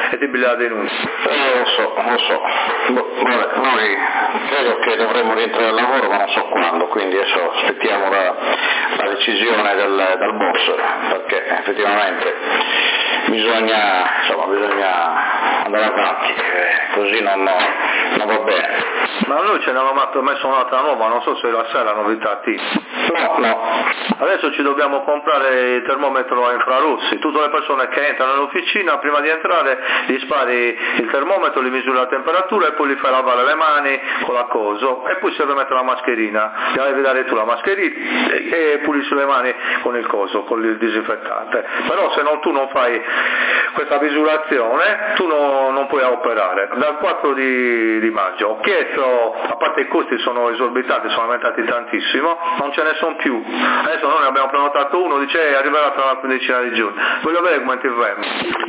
e ti piglia la denuncia. Lo so. Vabbè, noi credo che dovremmo rientrare al lavoro, ma non so quando, quindi adesso aspettiamo la decisione dal boss, perché effettivamente bisogna andare avanti, così non va bene. Ma noi ce ne avevamo messo un'altra nuova, non so se la sai la novità T. No. Adesso ci dobbiamo comprare il termometro a infrarossi. Tutte le persone che entrano nell'officina, prima di entrare, gli spari il termometro, gli misuri la temperatura e poi gli fai lavare le mani con la coso e poi serve mettere la mascherina. Gli devi dare tu la mascherina e pulisci le mani con il coso, con il disinfettante. Però se tu non fai questa misurazione, tu non puoi operare. Dal 4 di maggio ho chiesto, a parte i costi sono esorbitanti, sono aumentati tantissimo, non ce ne sono più. Adesso noi ne abbiamo prenotato uno, dice arriverà tra una quindicina di giorni. Voglio vedere come ti vengo.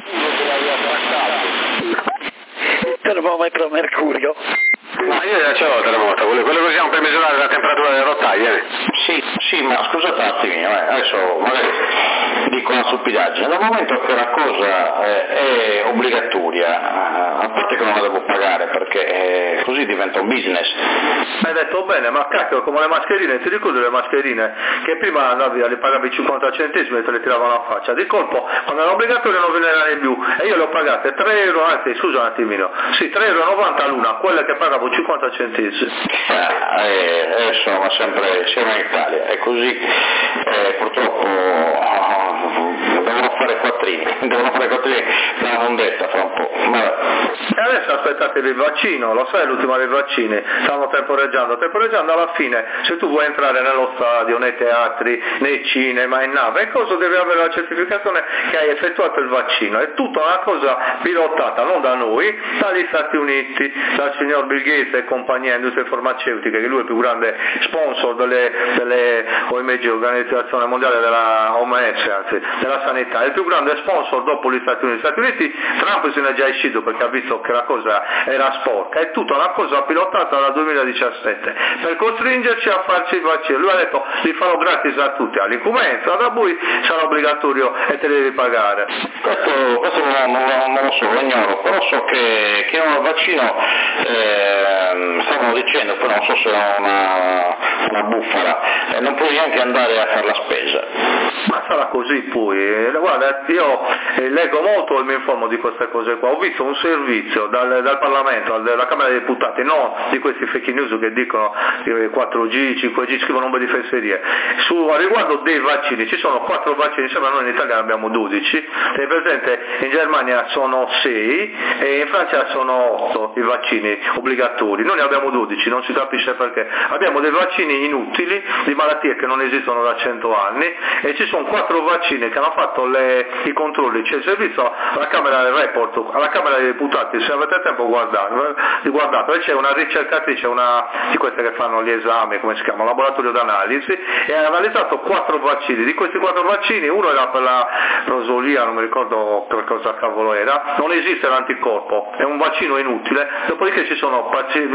Termometro mercurio. Ma io già ce l'ho il termometro, quello che usiamo per misurare la temperatura delle rotaie. Sì, ma scusate un attimino, adesso magari dico una stupidaggine. Dal momento che la cosa è obbligatoria, a parte che non la devo pagare perché così diventa un business. Hai detto bene, ma cacchio, come le mascherine, ti ricordi le mascherine che prima andavi, le pagavi 50 centesimi e te le tiravano a faccia, di colpo quando era obbligatorio non ve ne era più e io le ho pagate 3 euro, anzi scusa un attimino, sì 3,90 euro l'una, quelle che pagavo 50 centesimi. Insomma siamo in Italia, è così, purtroppo devono fare quattrini per la mondetta fra un po'. E adesso aspettatevi il vaccino, lo sai l'ultima dei vaccini, stanno temporeggiando alla fine, se tu vuoi entrare nello stadio, nei teatri, nei cinema, in nave, cosa devi avere la certificazione che hai effettuato il vaccino, è tutta una cosa pilotata non da noi, dagli Stati Uniti, dal signor Bill Gates e compagnia industrie farmaceutiche, che lui è il più grande sponsor delle OMG, Organizzazione Mondiale della OMS, anzi, della sanità, è il più grande sponsor dopo gli Stati Uniti. Gli Stati Uniti, Trump se ne è già uscito perché ha visto che la cosa era sporca, è tutta una cosa pilotata dal 2017 per costringerci a farci il vaccino. Lui ha detto li farò gratis a tutti, all'incumbenza, da voi sarà obbligatorio e te devi pagare. Questo non lo so, lo ignoro, però so che il vaccino stavano dicendo, poi non so se è una bufala, non puoi neanche andare a fare la spesa. Ma sarà così poi, guarda, io leggo molto e mi informo di queste cose qua, ho visto un servizio dal Parlamento, dalla Camera dei Deputati, non di questi fake news che dicono 4G, 5G, scrivono un po' di fesserie, a riguardo dei vaccini, ci sono 4 vaccini, sembra noi in Italia ne abbiamo 12, è presente in Germania sono 6 e in Francia sono 8 i vaccini obbligatori, noi ne abbiamo 12, non si capisce perché, abbiamo dei vaccini inutili di malattie che non esistono da 100 anni e ci sono 4 vaccini che hanno fatto i controlli, c'è il servizio alla Camera del Report, alla Camera dei Deputati, se avete tempo guardate, c'è una ricercatrice, una di queste che fanno gli esami, come si chiama, un laboratorio d'analisi, e ha analizzato 4 vaccini, di questi 4 vaccini uno era per la rosolia, non mi ricordo per cosa cavolo era, non esiste l'anticorpo, è un vaccino inutile, dopodiché ci sono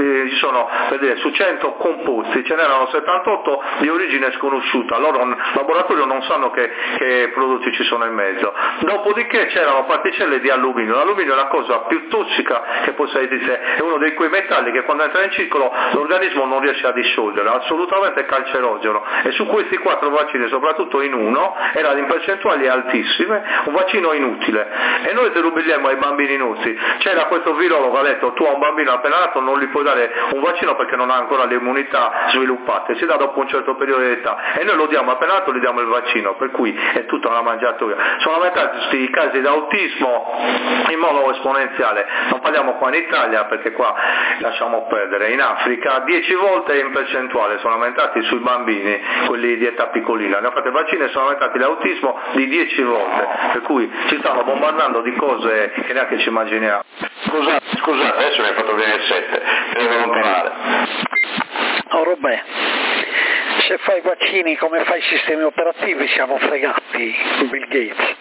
per dire, su 100 composti, ce n'erano 78 di origine sconosciuta, loro in laboratorio non sanno che prodotti ci sono in mezzo, dopodiché c'erano particelle di alluminio, l'alluminio è la cosa più tossica che possa esistere, è uno di quei metalli che quando entra in circolo l'organismo non riesce a disciogliere, assolutamente cancerogeno, e su questi 4 vaccini, soprattutto in uno, erano in percentuali altissime, un vaccino inutile, e noi se lo rubelliamo ai bambini nostri, c'era questo virologo, ha detto tu a un bambino appena nato non gli puoi dare un vaccino perché non ha ancora le immunità sviluppate, si dà dopo un certo periodo di età, e noi lo diamo appena nato, gli diamo il vaccino, per cui è tutta una mangiatoia. Sono aumentati questi casi di autismo in modo esponenziale, non parliamo qua in Italia perché qua lasciamo perdere, in Africa 10 volte in percentuale sono aumentati sui bambini, quelli di età piccolina, ne hanno fatto i vaccini e sono aumentati l'autismo di 10 volte, per cui ci stanno bombardando di cose che neanche ci immaginiamo. Scusate, adesso mi hai fatto venire il 7, devo allontanare. Oh Robè, se fai i vaccini come fai i sistemi operativi siamo fregati, Bill Gates.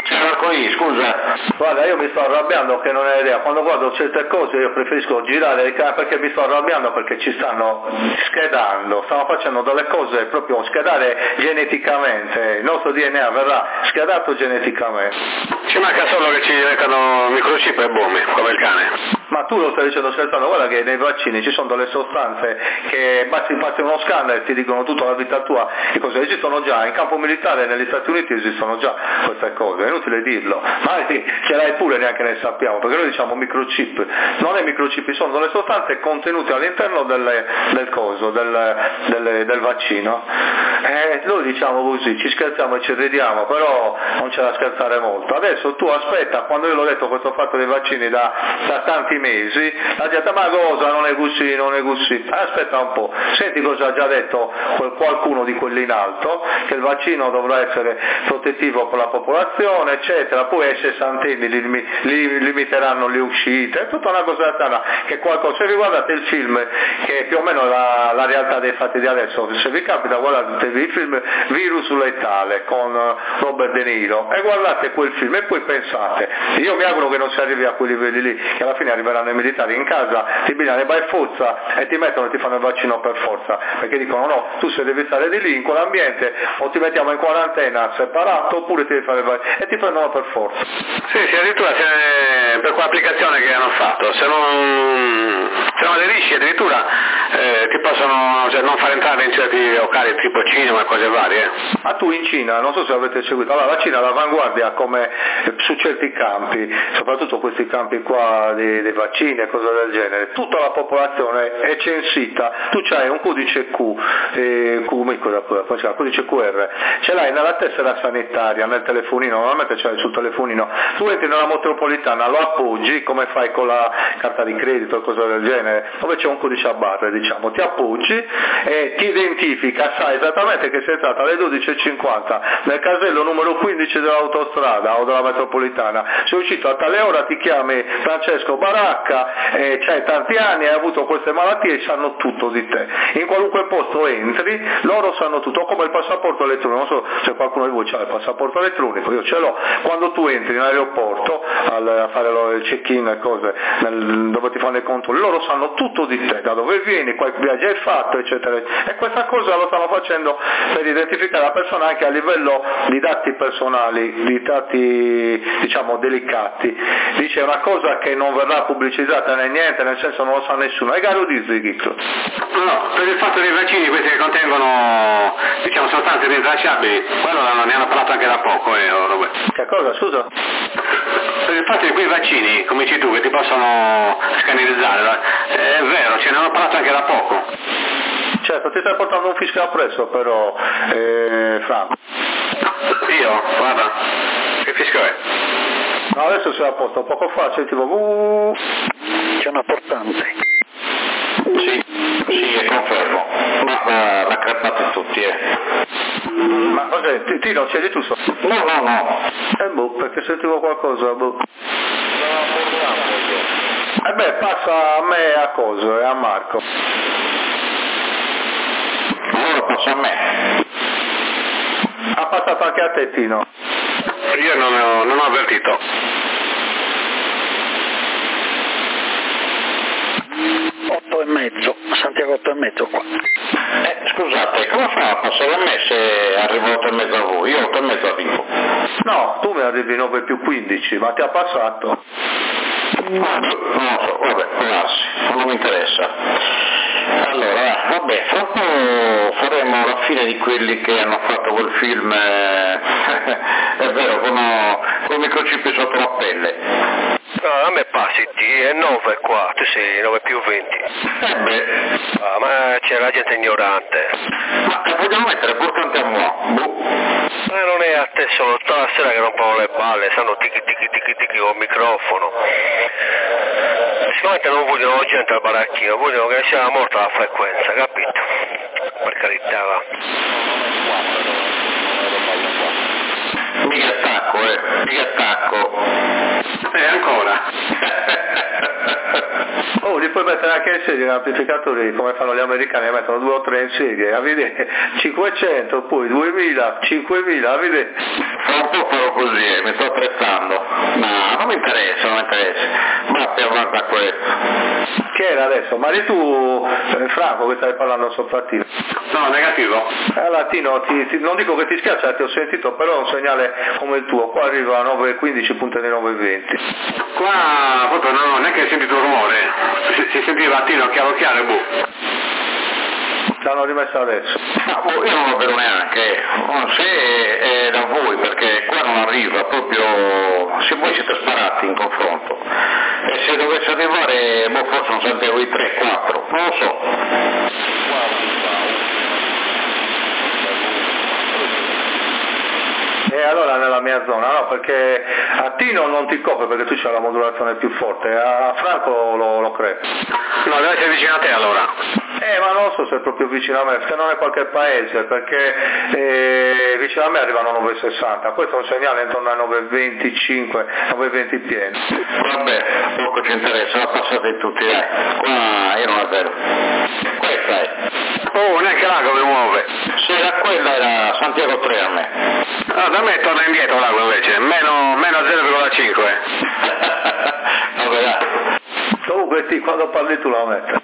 C'è Marco lì, scusa. Guarda, io mi sto arrabbiando che non hai idea, quando guardo certe cose io preferisco girare il canale perché mi sto arrabbiando perché ci stanno schedando, stanno facendo delle cose proprio schedare geneticamente, il nostro DNA verrà schedato geneticamente. Ci manca solo che ci mettano microchip e bombe, come il cane. Ma tu lo stai dicendo scherzando, guarda che nei vaccini ci sono delle sostanze che basti uno scanner e ti dicono tutta la vita tua, che cose esistono già, in campo militare negli Stati Uniti esistono già queste cose, è inutile dirlo, ma ce l'hai pure neanche ne sappiamo, perché noi diciamo microchip, non è microchip, sono delle sostanze contenute all'interno del coso, del vaccino, noi diciamo così, ci scherziamo e ci ridiamo, però non c'è da scherzare molto. Adesso tu aspetta, quando io l'ho detto questo fatto dei vaccini da tanti mesi, ha detto ma cosa, non è così, aspetta un po', senti cosa ha già detto qualcuno di quelli in alto, che il vaccino dovrà essere protettivo per la popolazione, eccetera, poi ai 60 anni limiteranno le uscite, è tutta una cosa strana, che qualcosa, se vi guardate il film, che è più o meno la realtà dei fatti di adesso, se vi capita guardatevi il film Virus letale con Robert De Niro, e guardate quel film e poi pensate, io mi auguro che non si arrivi a quei livelli lì, che alla fine arriveranno i militari in casa, ti bigliano e vai forza e ti mettono e ti fanno il vaccino per forza, perché dicono no, tu se devi stare di lì in quell'ambiente o ti mettiamo in quarantena separato oppure ti devi fare il vaccino e ti prendono per forza. Sì, addirittura per quell'applicazione che hanno fatto, se non aderisci addirittura ti possono non far entrare in certi locali tipo cinema e cose varie. Ma tu in Cina, non so se avete seguito, allora la Cina è all'avanguardia come su certi campi, soprattutto questi campi qua dei vaccini e cose del genere, tutta la popolazione è censita, tu c'hai un codice codice QR, ce l'hai nella tessera sanitaria, nel telefonino, normalmente ce l'hai sul telefonino, tu entri nella metropolitana, lo appoggi come fai con la carta di credito o cose del genere, dove c'è un codice a barre, diciamo, ti appoggi e ti identifica, sai esattamente che sei stata alle 12.50 nel casello numero 15 dell'autostrada o della metropolitana, sei uscito a tale ora, ti chiami Francesco Baracca, c'hai tanti anni, hai avuto queste malattie e sanno tutto di te, in qualunque posto entri loro sanno tutto, come il passaporto elettronico, non so se qualcuno di voi ha il passaporto elettronico, io ce l'ho, quando tu entri in aeroporto a fare il check-in e cose dove ti fanno i controlli, loro sanno tutto di te, da dove vieni, quali viaggi hai fatto, eccetera, e questa cosa lo stanno facendo per identificare la persona anche a livello di dati personali, di dati diciamo delicati, dice una cosa che non verrà pubblicizzata né niente, nel senso non lo sa nessuno, è caro di Zighiclo. No, per il fatto dei vaccini, questi che contengono diciamo sostanze rintracciabili, quello ne hanno parlato anche da poco, Robert. Che cosa, scusa? Per il fatto di quei vaccini, come dici tu, che ti possono scannerizzare, è vero, ce ne hanno parlato anche da poco. Certo, ti stai portando un fischio appresso però, Fra. Io? Guarda, che fischio è? No, adesso sei a posto, poco fa sentivo C'è una portante. Sì, confermo, ma l'ha crepata tutti, Ma cos'è? Tino, c'eri tu sopra? No. Perché sentivo qualcosa, passa a me e a Coso e a Marco. Allora passa a me. Ha passato anche a te, Tino. Io non ho avvertito. 8,5, Santiago 8,5 qua. Scusate, come fa a passare a me se arrivo 8,5 a voi? Io 8,5 arrivo. No, tu mi arrivi 9 più 15, ma ti ha passato. Non lo so, vabbè, non mi interessa. Allora, vabbè, fra un po' faremo la fine di quelli che hanno fatto quel film, è vero, con microchip sotto la pelle. A me passi, è 9 qua, tu sei 9 più 20. Ma c'è la gente ignorante. Ma vogliamo mettere portante a mo'? Non è a te solo, tutta la sera che rompono le balle, stanno ticchi col microfono. Sicuramente non vogliono gente al baracchino, vogliono che sia morta la frequenza, capito? Per carità, va. Mica attacco. Ancora. Li puoi mettere anche in serie, in amplificatori come fanno gli americani, mettono 2 o 3 in serie, a vedere 500, poi 2000, 5000, a vedere. non può farlo così, mi sto attrezzando. No, non mi interessa, ma più avanti a questo. Che era adesso? Ma eri tu, Franco, che stavi parlando sopra Tino? No, negativo. Allora Tino, non dico che ti schiaccia, ti ho sentito, però è un segnale come il tuo, qua arriva a 9.15, punte di 9.20. Qua proprio non è che hai sentito il rumore, si sentiva Tino chiaro e boh. L'hanno rimessa adesso. No, io non lo vedo neanche, se è da voi, perché qua non arriva proprio, se voi siete sparati in confronto, e se dovesse arrivare, forse non sapete voi 3-4, non lo so. E allora nella mia zona, no, perché a Tino non ti copre perché tu c'hai la modulazione più forte, a Franco lo crepi. No, deve essere vicino a te allora. Ma non so se è proprio vicino a me, se non è qualche paese, perché vicino a me arrivano a 9.60, questo è un segnale intorno ai 9.25, 9.20 pieni. Vabbè, poco ci interessa, la passate tutti, qua io non la vedo. Questa è. Oh, neanche l'ago mi muove. Se era quella era Santiago 3 a me. No, da me torna indietro l'ago invece, meno 0,5. Vabbè, dai. Comunque sì, quando parli tu la metti.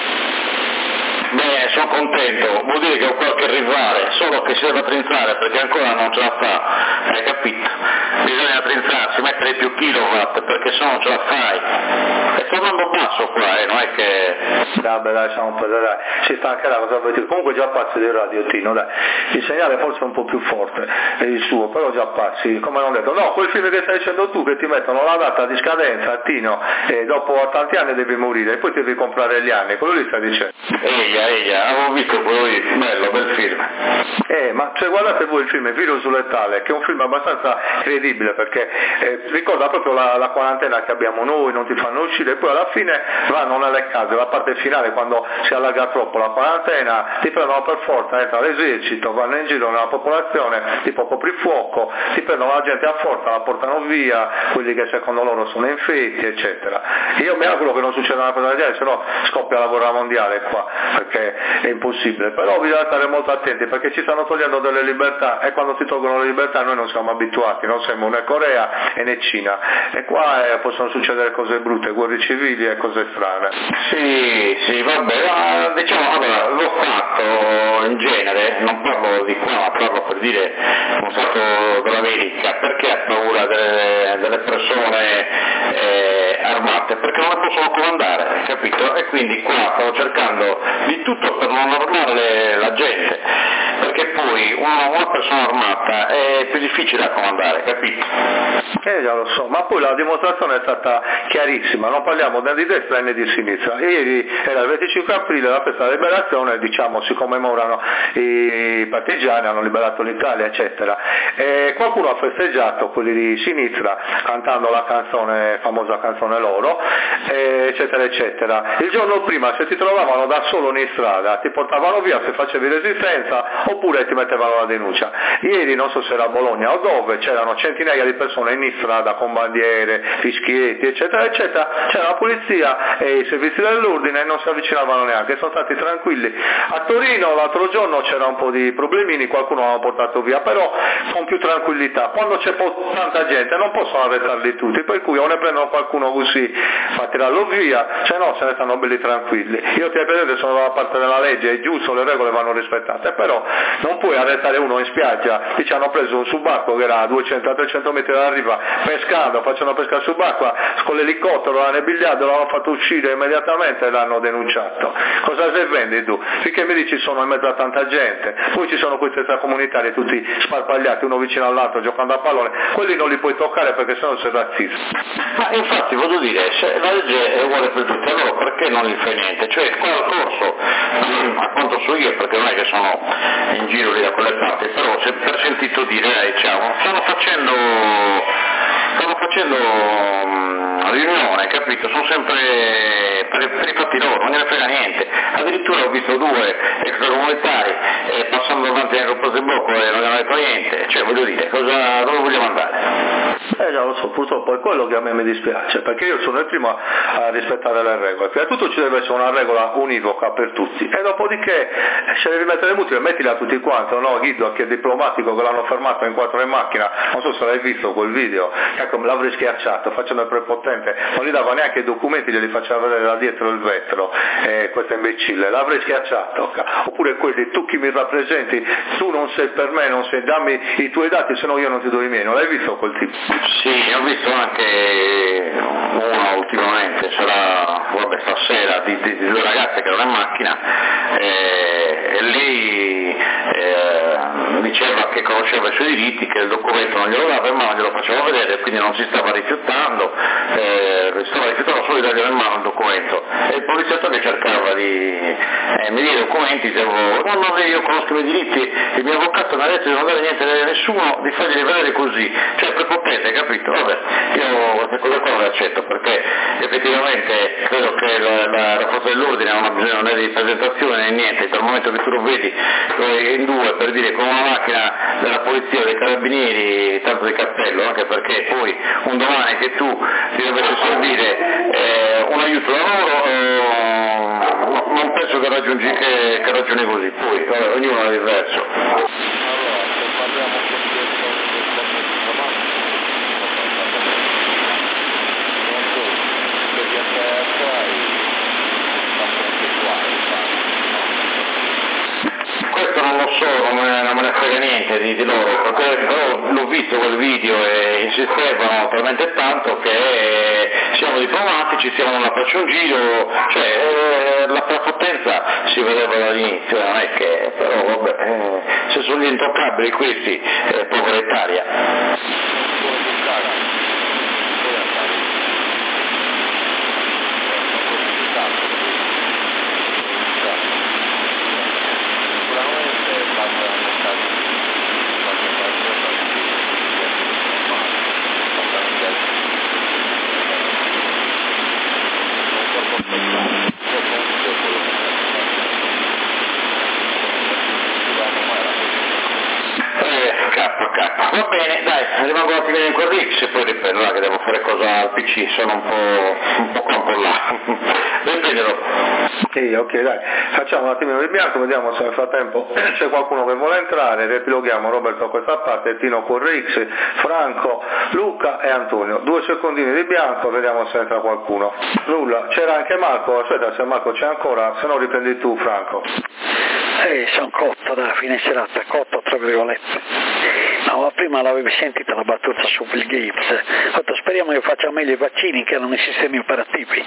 Beh, sono contento, vuol dire che ho qualche rivale, solo che si deve attrezzare perché ancora non ce la fa, hai capito? Bisogna attrezzarsi, mettere più kilowatt perché se no non ce la fai. E sto andando basso qua, non è che... Vabbè dai, siamo un po' dai, si stancherà, cosa vuoi dire? Comunque già passi del radio Tino, dai, il segnale forse è un po' più forte, è il suo, però già passi, come non ho detto, no, quel film che stai dicendo tu che ti mettono la data di scadenza, Tino, e dopo tanti anni devi morire e poi ti devi comprare gli anni, quello lì stai dicendo. Eia, avevo visto quello lì, bello, bel film. Ma cioè guardate voi il film Virus Letale, che è un film abbastanza credibile perché ricorda proprio la quarantena che abbiamo noi, non ti fanno uscire e poi alla fine vanno nelle case, la parte finale quando si allarga troppo la quarantena, ti prendono per forza, entra l'esercito, vanno in giro nella popolazione, tipo coprifuoco, ti prendono la gente a forza, la portano via, quelli che secondo loro sono infetti, eccetera. Io mi auguro che non succeda una cosa del genere, se no scoppia la guerra mondiale qua, perché è impossibile, però bisogna stare molto attenti perché ci stanno togliendo delle libertà e quando si tolgono le libertà noi non siamo abituati, non siamo né Corea e né Cina e qua possono succedere cose brutte, guerre civili e cose strane. Sì, vabbè, diciamo, allora, lo Stato in genere, non parlo di qua, ma parlo per dire uno Stato dell'America, perché ha paura delle persone armate? Perché non le possono comandare, capito? E quindi qua stanno cercando di tutto per non armare la gente, perché poi una persona armata è più difficile da comandare, capito? Già lo so, ma poi la dimostrazione è stata chiarissima, non parliamo né di destra né di sinistra. Ieri era il 25 aprile, la festa della liberazione, diciamo, si commemorano i partigiani, hanno liberato l'Italia, eccetera. E qualcuno ha festeggiato, quelli di sinistra, cantando la canzone, famosa canzone loro, eccetera, eccetera. Il giorno prima, se ti trovavano da solo in strada, ti portavano via se facevi resistenza, oppure ti mettevano la denuncia. Ieri, non so se era a Bologna o dove, c'erano centinaia di persone in strada con bandiere, fischietti, eccetera, eccetera, c'era la polizia e i servizi dell'ordine e non si avvicinavano neanche, sono stati tranquilli. A Torino l'altro giorno c'era un po' di problemini, qualcuno l'hanno portato via, però con più tranquillità. Quando c'è tanta gente non possono arrestarli tutti, per cui o ne prendono qualcuno così, fa tirarlo via, se no se ne stanno belli tranquilli. Io ti ripeto, sono dalla parte della legge, è giusto, le regole vanno rispettate, però non puoi arrestare uno in spiaggia, ti ci hanno preso un subacqueo che era a 200-300 metri dalla riva, pescando, facendo pesca subacquea, con l'elicottero l'hanno abbigliato, l'hanno fatto uscire immediatamente e l'hanno denunciato. Cosa se vendi tu? Finché mi dici sono in mezzo a tanta gente, poi ci sono questi extracomunitari tutti sparpagliati uno vicino all'altro giocando a pallone, quelli non li puoi toccare perché sennò sei razzista. Ma infatti voglio dire, se la legge è uguale per tutti, allora perché non gli fai niente? Cioè qua al corso, a quanto so io, perché non è che sono in giro lì da quelle parti, però se per sentito dire, diciamo, stanno facendo riunione, capito? Sono sempre per i fatti loro, non gliene frega niente. Addirittura ho visto 2 extracomunitari passando davanti al Campo del Bocco e non gli hanno detto niente, cioè voglio dire, dove vogliamo andare? Già lo so, purtroppo è quello che a me mi dispiace, perché io sono il primo a rispettare le regole. Prima di tutto ci deve essere una regola univoca per tutti, e dopodiché se devi mettere mutili mettili a tutti quanti, no? Guido, che è diplomatico, che l'hanno fermato in 4 in macchina, non so se l'hai visto quel video, ecco, l'avrei schiacciato facendo il prepotente, non gli dava neanche i documenti, glieli faceva vedere da dietro il vetro, questo imbecille, l'avrei schiacciato. Oppure quelli, tu chi mi rappresenti, tu non sei per me, non sei, dammi i tuoi dati, se no io non ti do i miei. Non l'hai visto quel tipo? Sì, ho visto anche uno ultimamente, stasera, di 2 ragazze che erano in macchina, e lì diceva che conosceva i suoi diritti, che il documento non glielo dava in mano, glielo faceva vedere, quindi non si stava rifiutando solo di darglielo in mano il documento, e il poliziotto che cercava di mi dire i documenti, dicevo no, io conosco i miei diritti, il mio avvocato mi ha detto di non dare niente a nessuno, di farglieli vedere così, cioè prepotente, capito? Vabbè, io queste cose qua non le accetto, perché effettivamente credo che la forza dell'ordine non ha bisogno né di presentazione né niente, dal momento che tu lo vedi in 2, per dire, con una macchina della polizia, dei carabinieri, tanto di cappello, anche perché poi un domani che tu ti dovessi servire un aiuto da loro, non penso che ragioni così, poi ognuno è diverso. Questo non lo so, non me ne frega niente di loro, perché però l'ho visto quel video e insistevano talmente tanto che siamo diplomatici, siamo nella faccia un giro, cioè la prepotenza si vedeva dall'inizio, non è che, però vabbè, se sono gli intoccabili questi, povera Italia. Va bene, dai, rimango un attimino in quel Rix e poi riprendo, che devo fare cosa al PC, sono un po' qua, un po' là. Riprenderò. Sì, ok, dai, facciamo un attimino di bianco, vediamo se nel frattempo c'è qualcuno che vuole entrare, riepiloghiamo Roberto a questa parte, Tino con Rix, Franco, Luca e Antonio. 2 secondini di bianco, vediamo se entra qualcuno. Nulla, c'era anche Marco, aspetta se Marco c'è ancora, se no riprendi tu Franco. Sono cotto da fine serata, cotto tra virgolette. No, ma prima l'avevi sentita la battuta su Bill Gates. Speriamo che faccia meglio i vaccini che hanno i sistemi operativi.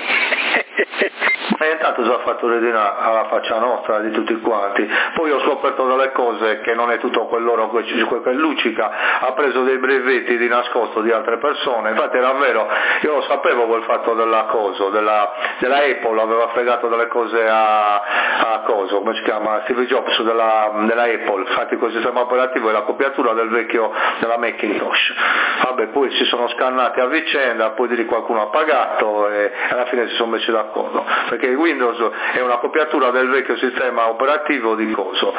E intanto ci ha fatto redina alla faccia nostra di tutti quanti. Poi ho scoperto delle cose che non è tutto quell'oro che luccica, ha preso dei brevetti di nascosto di altre persone, infatti era vero, io lo sapevo quel fatto della Apple, aveva fregato delle cose a coso, come si chiama, Steve Jobs della Apple, infatti col sistema operativo è la copiatura del vecchio della Macintosh. Vabbè, poi si sono scannati a vicenda, poi di qualcuno ha pagato e alla fine si sono messi d'accordo, perché Windows è una copiatura del vecchio sistema operativo di coso,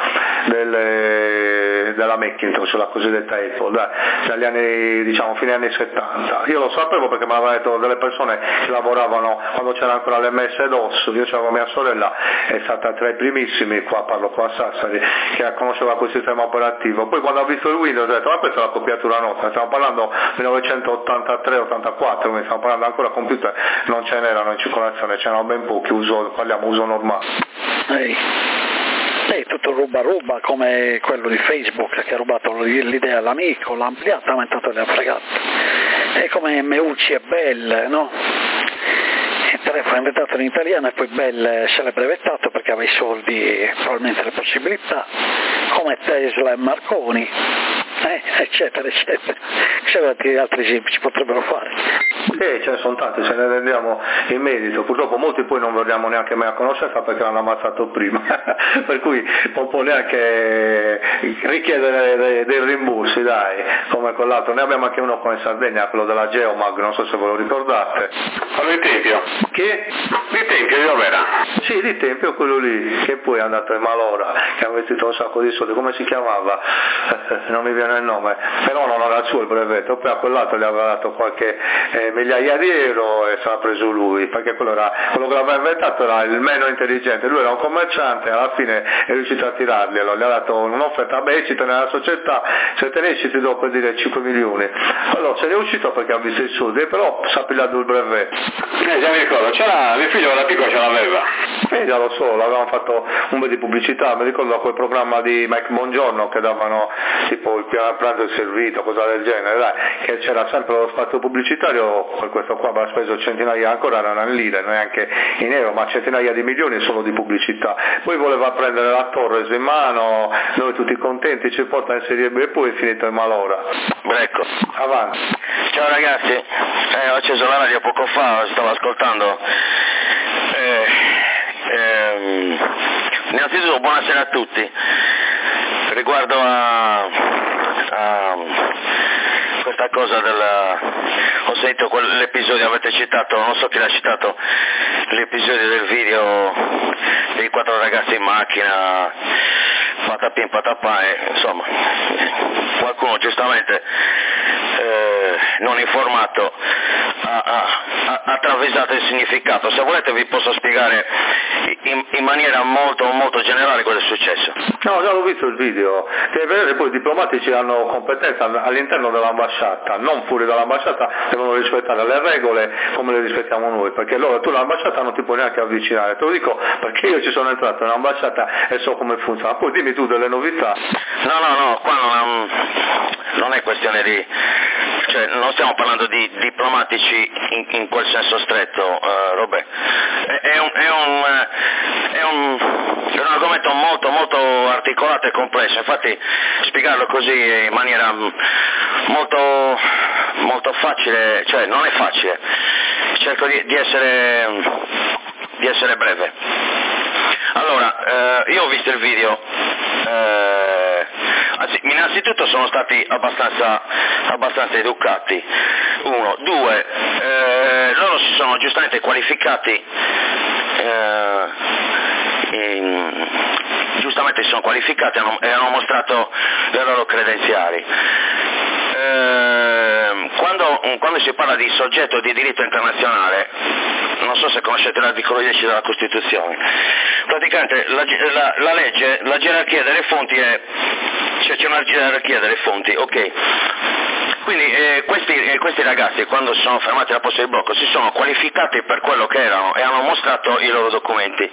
della Macintosh, la cosiddetta Apple, dagli anni, diciamo, fine anni 70. Io lo sapevo perché me l'avevano detto delle persone che lavoravano quando c'era ancora l'MS-DOS, io c'avevo mia sorella, è stata tra i primissimi, parlo qua a Sassari, che conosceva quel sistema operativo. Poi quando ho visto il Windows ho detto, ma questa è la copiatura nostra, stiamo parlando 1983-84, quindi stiamo parlando ancora computer, non ce n'erano in circolazione, c'erano ben pochi, parliamo uso normale. Tutto ruba come quello di Facebook che ha rubato l'idea all'amico, l'ha ampliata, ma intanto le ha fregato. È come Meucci e Bell, no? Il telefono inventato in italiano e poi Bell se l'è brevettato perché aveva i soldi e probabilmente le possibilità, come Tesla e Marconi, eccetera, eccetera. Se altri esempi ci potrebbero fare. Ce ne sono tanti, ce ne rendiamo in merito, purtroppo molti poi non verranno neanche mai a conoscenza perché l'hanno ammazzato prima, per cui non può neanche richiedere dei rimborsi, dai, come quell'altro. Ne abbiamo anche uno qua in Sardegna, quello della Geomag, non so se ve lo ricordate. Quello di Tempio? Chi? Di Tempio, di Overa? Sì, di Tempio, quello lì, che poi è andato in malora, che ha investito un sacco di soldi, come si chiamava? Non mi viene il nome, però non era il suo il brevetto, poi a quell'altro gli aveva dato qualche migliaia di euro e se l'ha preso lui, perché quello che l'aveva inventato era il meno intelligente, lui era un commerciante e alla fine è riuscito a tirarglielo, gli ha dato un'offerta becita nella società, se te ne esci ti do per dire 5 milioni, allora se ne è uscito perché ha visto i soldi, però si è pigliato il brevetto. Già mi ricordo, mio figlio da piccolo ce l'aveva. Già lo so, l'avevano fatto un po' di pubblicità, mi ricordo quel programma di Mike Bongiorno che davano tipo il piano pranzo e servito, cosa del genere, dai, che c'era sempre lo spazio pubblicitario, per questo qua aveva speso centinaia, ancora non in lire, neanche in euro, ma centinaia di milioni solo di pubblicità. Poi voleva prendere la Torres in mano, noi tutti contenti, ci porta in Serie B e poi è finito in malora. Ecco. Avanti. Ciao ragazzi, ho acceso la radio poco fa, stavo ascoltando. Innanzitutto buonasera a tutti. Riguardo a questa cosa ho sentito l'episodio, avete citato, non so chi l'ha citato, l'episodio del video dei 4 ragazzi in macchina, patapin patapà, insomma, qualcuno giustamente non informato ha travisato il significato. Se volete vi posso spiegare in maniera molto molto generale cosa è successo. No, già l'ho visto il video, deve vedere, poi i diplomatici hanno competenza all'interno dell'ambasciata, non fuori dall'ambasciata, devono rispettare le regole come le rispettiamo noi, perché loro tu l'ambasciata non ti puoi neanche avvicinare, te lo dico perché io ci sono entrato nell'ambasciata e so come funziona, poi dimmi tu delle novità. No, qua non è questione di, cioè non stiamo parlando di diplomatici in quel senso stretto, Robè. È un argomento molto molto articolato e complesso, infatti spiegarlo così in maniera molto molto facile, cioè non è facile, cerco di essere breve. Allora, io ho visto il video, innanzitutto sono stati abbastanza educati, 1, 2, loro si sono giustamente qualificati, e hanno mostrato le loro credenziali. Quando si parla di soggetto di diritto internazionale, non so se conoscete l'articolo 10 della Costituzione, praticamente la legge, la gerarchia delle fonti c'è una gerarchia delle fonti, ok? Quindi questi ragazzi, quando si sono fermati alla posta di blocco, si sono qualificati per quello che erano e hanno mostrato i loro documenti.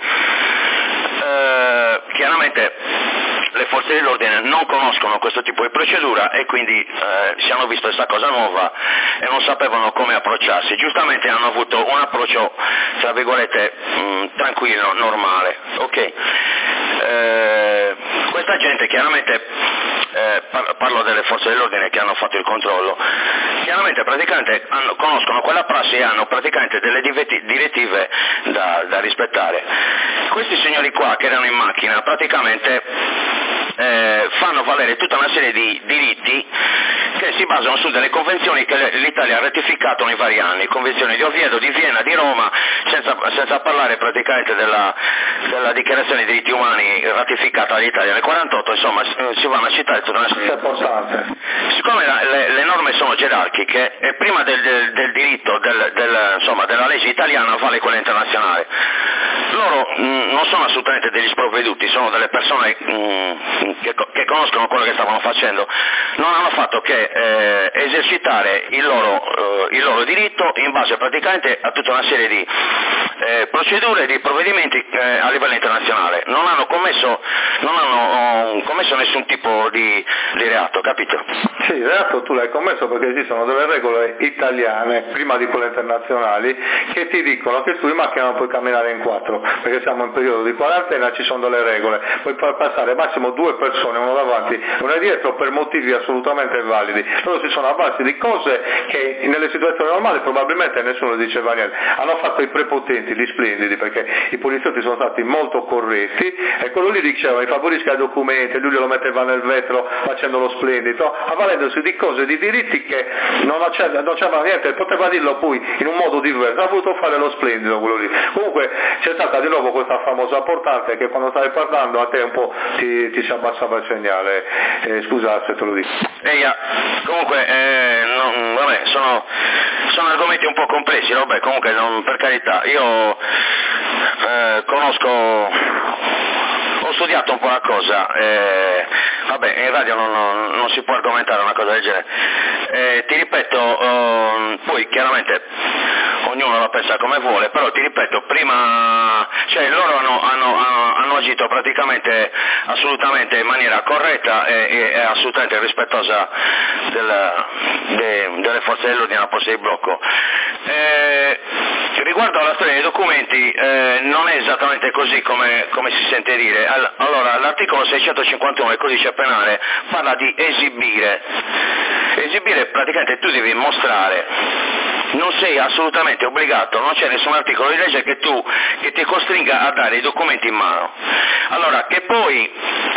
Chiaramente le forze dell'ordine non conoscono questo tipo di procedura e quindi si hanno visto questa cosa nuova e non sapevano come approcciarsi. Giustamente hanno avuto un approccio, tra virgolette, tranquillo, normale, ok? Questa gente chiaramente, parlo delle forze dell'ordine che hanno fatto il controllo, chiaramente praticamente conoscono quella prassi e hanno praticamente delle direttive da rispettare. Questi signori qua che erano in macchina praticamente fanno valere tutta una serie di diritti che si basano su delle convenzioni che l'Italia ha ratificato nei vari anni, convenzioni di Oviedo, di Vienna, di Roma, senza parlare praticamente della dichiarazione dei diritti umani ratificata dall'Italia nel 48, insomma si vanno a citare tutta una serie. Siccome le norme sono gerarchiche e prima del diritto della legge italiana vale quella internazionale, loro non sono assolutamente degli sprovveduti, sono delle persone che conoscono quello che stavano facendo, non hanno fatto che esercitare il loro diritto in base praticamente a tutta una serie procedure di provvedimenti a livello internazionale, non hanno commesso nessun tipo di reato, capito? Sì, il reato tu l'hai commesso perché esistono delle regole italiane, prima di quelle internazionali, che ti dicono che tu in macchina non puoi camminare in 4, perché siamo in periodo di quarantena, ci sono delle regole, puoi far passare massimo 2 persone, uno davanti e uno dietro, per motivi assolutamente validi. Loro si sono avvalsi di cose che nelle situazioni normali probabilmente nessuno diceva niente. Hanno fatto i prepotenti, gli splendidi, perché i poliziotti sono stati molto corretti e quello lì diceva mi favorisca i documenti, lui glielo metteva nel vetro facendo lo splendido, avvalendosi di cose, di diritti che non c'era niente, poteva dirlo poi in un modo diverso, ha voluto fare lo splendido quello lì. Comunque c'è stata di nuovo questa famosa portante che quando stavi parlando a te un po' ti si abbassava il segnale, scusa se te lo dico. Comunque vabbè, sono argomenti un po' complessi, vabbè, comunque per carità, io ho studiato un po' la cosa, vabbè, in radio non si può argomentare una cosa del genere, ti ripeto, poi chiaramente ognuno la pensa come vuole, però ti ripeto, prima, cioè loro hanno agito praticamente assolutamente in maniera corretta e assolutamente rispettosa delle forze dell'ordine alla posta di blocco. Riguardo alla storia dei documenti, non è esattamente così come si sente dire. Allora, l'articolo 651 del codice penale parla di esibire. Esibire praticamente tu devi mostrare, non sei assolutamente obbligato, non c'è nessun articolo di legge che ti costringa a dare i documenti in mano. Allora, che poi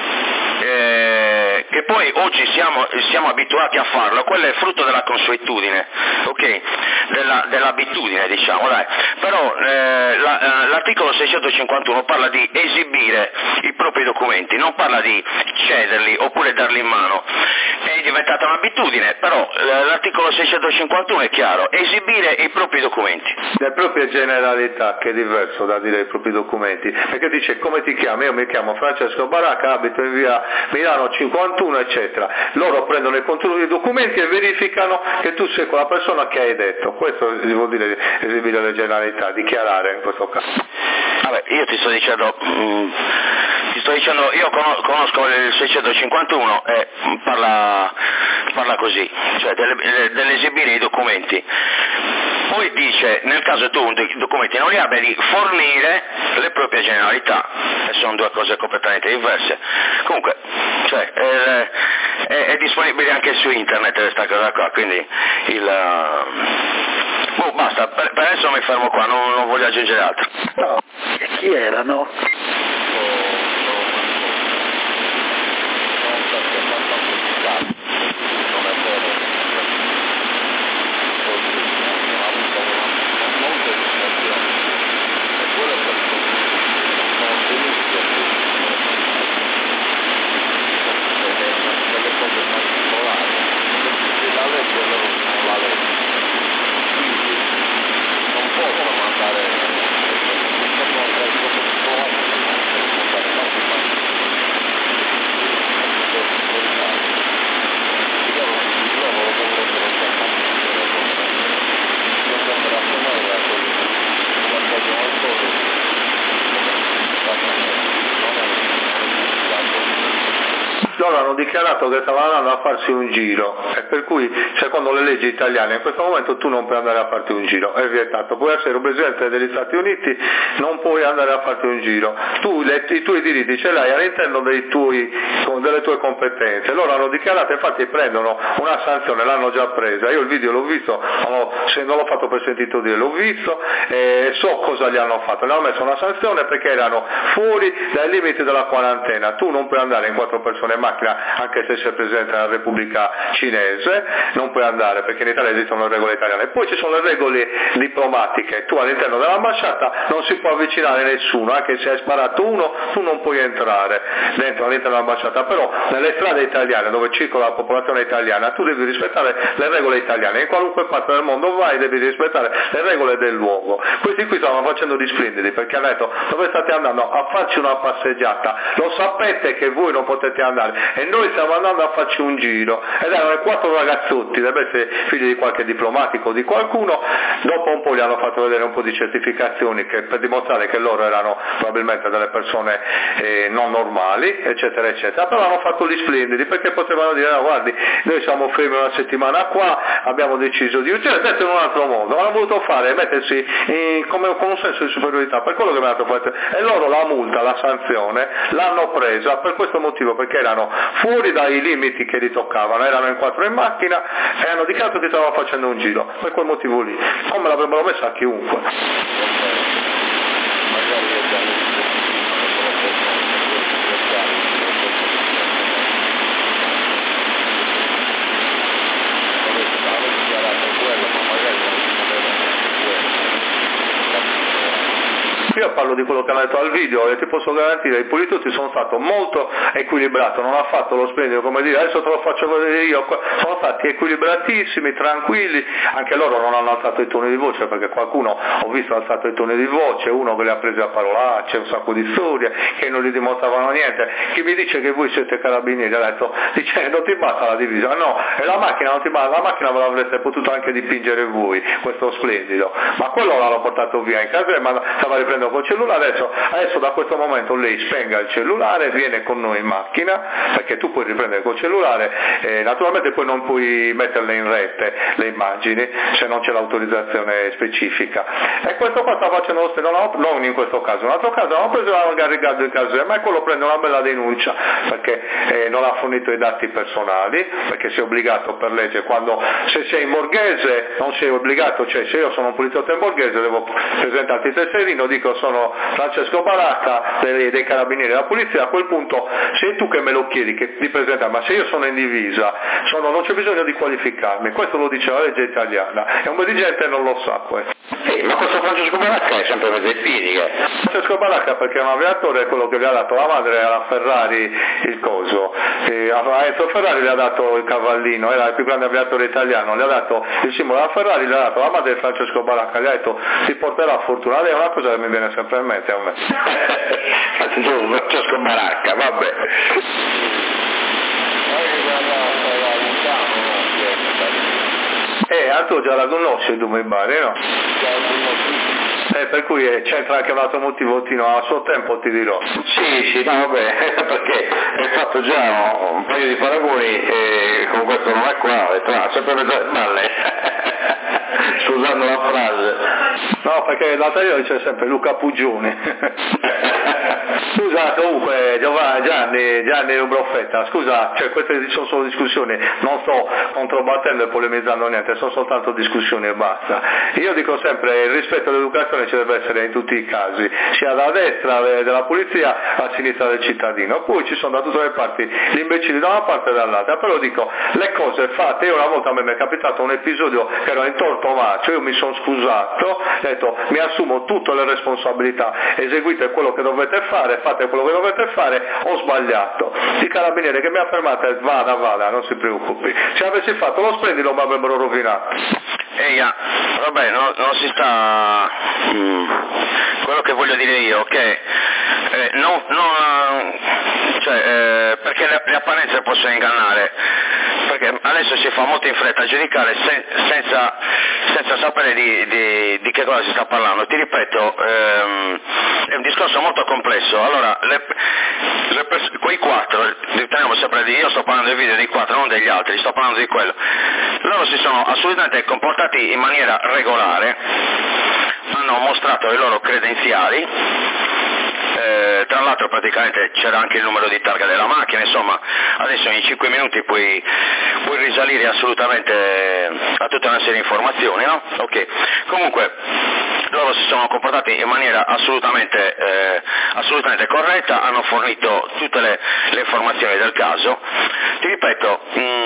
oggi siamo abituati a farlo, quello è frutto della consuetudine, ok? Dell'abitudine, diciamo, dai. Però l'articolo 651 parla di esibire i propri documenti, non parla di cederli oppure darli in mano. È diventata un'abitudine, però l'articolo 651 è chiaro, esibire i propri documenti. Le proprie generalità, che è diverso da dire i propri documenti, perché dice come ti chiami? Io mi chiamo Francesco Baracca, abito in via Milano 51, eccetera. Loro prendono il contenuto dei documenti e verificano che tu sei quella persona che hai detto. Questo vuol dire esibire le generalità, dichiarare in questo caso. Vabbè, io ti sto dicendo, io conosco il 651 e parla così, cioè dell'esibire i documenti. Poi dice, nel caso tu i documenti non li abbia, di fornire le proprie generalità, e sono due cose completamente diverse. Comunque, cioè, è disponibile anche su internet questa cosa qua, quindi basta, per adesso mi fermo qua, non voglio aggiungere altro. No, e chi erano? Loro hanno dichiarato che stavano andando a farsi un giro e per cui secondo le leggi italiane in questo momento tu non puoi andare a farti un giro, è vietato, puoi essere un presidente degli Stati Uniti, non puoi andare a farti un giro, tu i tuoi diritti ce l'hai all'interno delle tue competenze. Loro hanno dichiarato, infatti prendono una sanzione, l'hanno già presa, io il video l'ho visto, se non l'ho fatto per sentito dire, l'ho visto e so cosa gli hanno fatto, gli hanno messo una sanzione perché erano fuori dai limiti della quarantena. Tu non puoi andare in 4 persone in macchina anche se sei presidente della Repubblica Cinese, non puoi andare perché in Italia esistono le regole italiane. Poi ci sono le regole diplomatiche, tu all'interno dell'ambasciata non si può avvicinare nessuno, anche se hai sparato uno tu non puoi entrare all'interno dell'ambasciata, però nelle strade italiane dove circola la popolazione italiana tu devi rispettare le regole italiane, in qualunque parte del mondo vai devi rispettare le regole del luogo. Questi qui stavano facendo gli splendidi perché hanno detto dove state andando a farci una passeggiata, lo sapete che voi non potete andare, e noi stiamo andando a farci un giro, ed erano 4 ragazzotti, deve essere figli di qualche diplomatico o di qualcuno. Dopo un po' gli hanno fatto vedere un po' di certificazioni per dimostrare che loro erano probabilmente delle persone non normali, eccetera eccetera, però hanno fatto gli splendidi, perché potevano dire guardi, noi siamo fermi una settimana qua, abbiamo deciso di detto in un altro modo, hanno voluto fare, mettersi con un senso di superiorità, per quello che mi ha fatto, e loro la multa, la sanzione l'hanno presa per questo motivo, perché erano fuori dai limiti che li toccavano, erano in 4 in macchina e hanno dichiarato che stavano facendo un giro, per quel motivo lì, come l'avrebbero messa a chiunque. Io parlo di quello che hanno detto al video e ti posso garantire che i poliziotti sono stato molto equilibrato, non ha fatto lo splendido come dire adesso te lo faccio vedere io, sono stati equilibratissimi, tranquilli, anche loro non hanno alzato i toni di voce, perché qualcuno ho visto ha alzato i toni di voce, uno che li ha presi a parolacce, un sacco di storie che non gli dimostravano niente. Chi mi dice che voi siete carabinieri, ha detto, dice non ti basta la divisione, no, e la macchina non ti basta, la macchina ve l'avreste potuto anche dipingere voi, questo splendido, ma quello l'hanno portato via in casa e stava riprendendo col cellulare. Adesso da questo momento lei spenga il cellulare, viene con noi in macchina, perché tu puoi riprendere col cellulare, naturalmente poi non puoi metterle in rete le immagini se non c'è l'autorizzazione specifica, e questo qua sta facendo lo stesso, non in questo caso, in un altro caso hanno preso la Garrigallo in casa, ma quello prende una bella denuncia perché non ha fornito i dati personali, perché sei obbligato per legge, quando se sei in borghese non sei obbligato, cioè se io sono un poliziotto in borghese devo presentarti il tesserino, dico sono Francesco Baracca dei carabinieri della polizia, a quel punto sei tu che me lo chiedi che ti presenta, ma se io sono in divisa non c'è bisogno di qualificarmi, questo lo dice la legge italiana e un po' di gente non lo sa questo. Ma questo Francesco Baracca è sempre mezzo ai piedi Francesco Baracca perché è un aviatore, è quello che gli ha dato la madre alla Ferrari il coso, a Enzo Ferrari gli ha dato il cavallino, era il più grande aviatore italiano, gli ha dato il simbolo della Ferrari, gli ha dato la madre di Francesco Baracca, gli ha detto ti porterà fortuna, è una cosa che mi viene sempre in mente a me. Francesco Baracca, vabbè. Tu già la conosci Dume Bari, no? Per cui c'entra anche un altro motivo, a suo tempo ti dirò. Sì, no vabbè, perché hai fatto già un paio di paragoni e con questo non è qua, è sempre mezzo alle balle, scusando la frase. No, perché l'altra io dice sempre Luca Puggioni. Scusa, comunque Gianni Ubroffetta, scusa, cioè queste sono solo discussioni, non sto controbattendo e polemizzando niente, sono soltanto discussioni e basta. Io dico sempre il rispetto all'educazione ci deve essere in tutti i casi, sia da destra della polizia a sinistra del cittadino, poi ci sono da tutte le parti gli imbecilli da una parte e dall'altra, però dico le cose fatte. Io una volta a me mi è capitato un episodio che ero in torto marcio, io mi sono scusato, ho detto mi assumo tutte le responsabilità, eseguite quello che dovete fare, fate quello che dovete fare, ho sbagliato. Il carabiniere che mi ha fermato è vada, non si preoccupi, se avessi fatto lo splendido mi avrebbero rovinato. Vabbè, non si sta. Quello che voglio dire io che perché le apparenze possono ingannare, perché adesso si fa molto in fretta a giudicare senza sapere di che cosa si sta parlando. Ti ripeto, è un discorso molto complesso. Allora, quei 4, teniamo sempre io sto parlando del video dei 4, non degli altri, sto parlando di quello. Loro si sono assolutamente comportati in maniera regolare, hanno mostrato le loro credenziali, tra l'altro praticamente c'era anche il numero di targa della macchina, insomma adesso in 5 minuti puoi risalire assolutamente a tutta una serie di informazioni, no? Ok, comunque loro si sono comportati in maniera assolutamente corretta, hanno fornito tutte le informazioni del caso. Ti ripeto,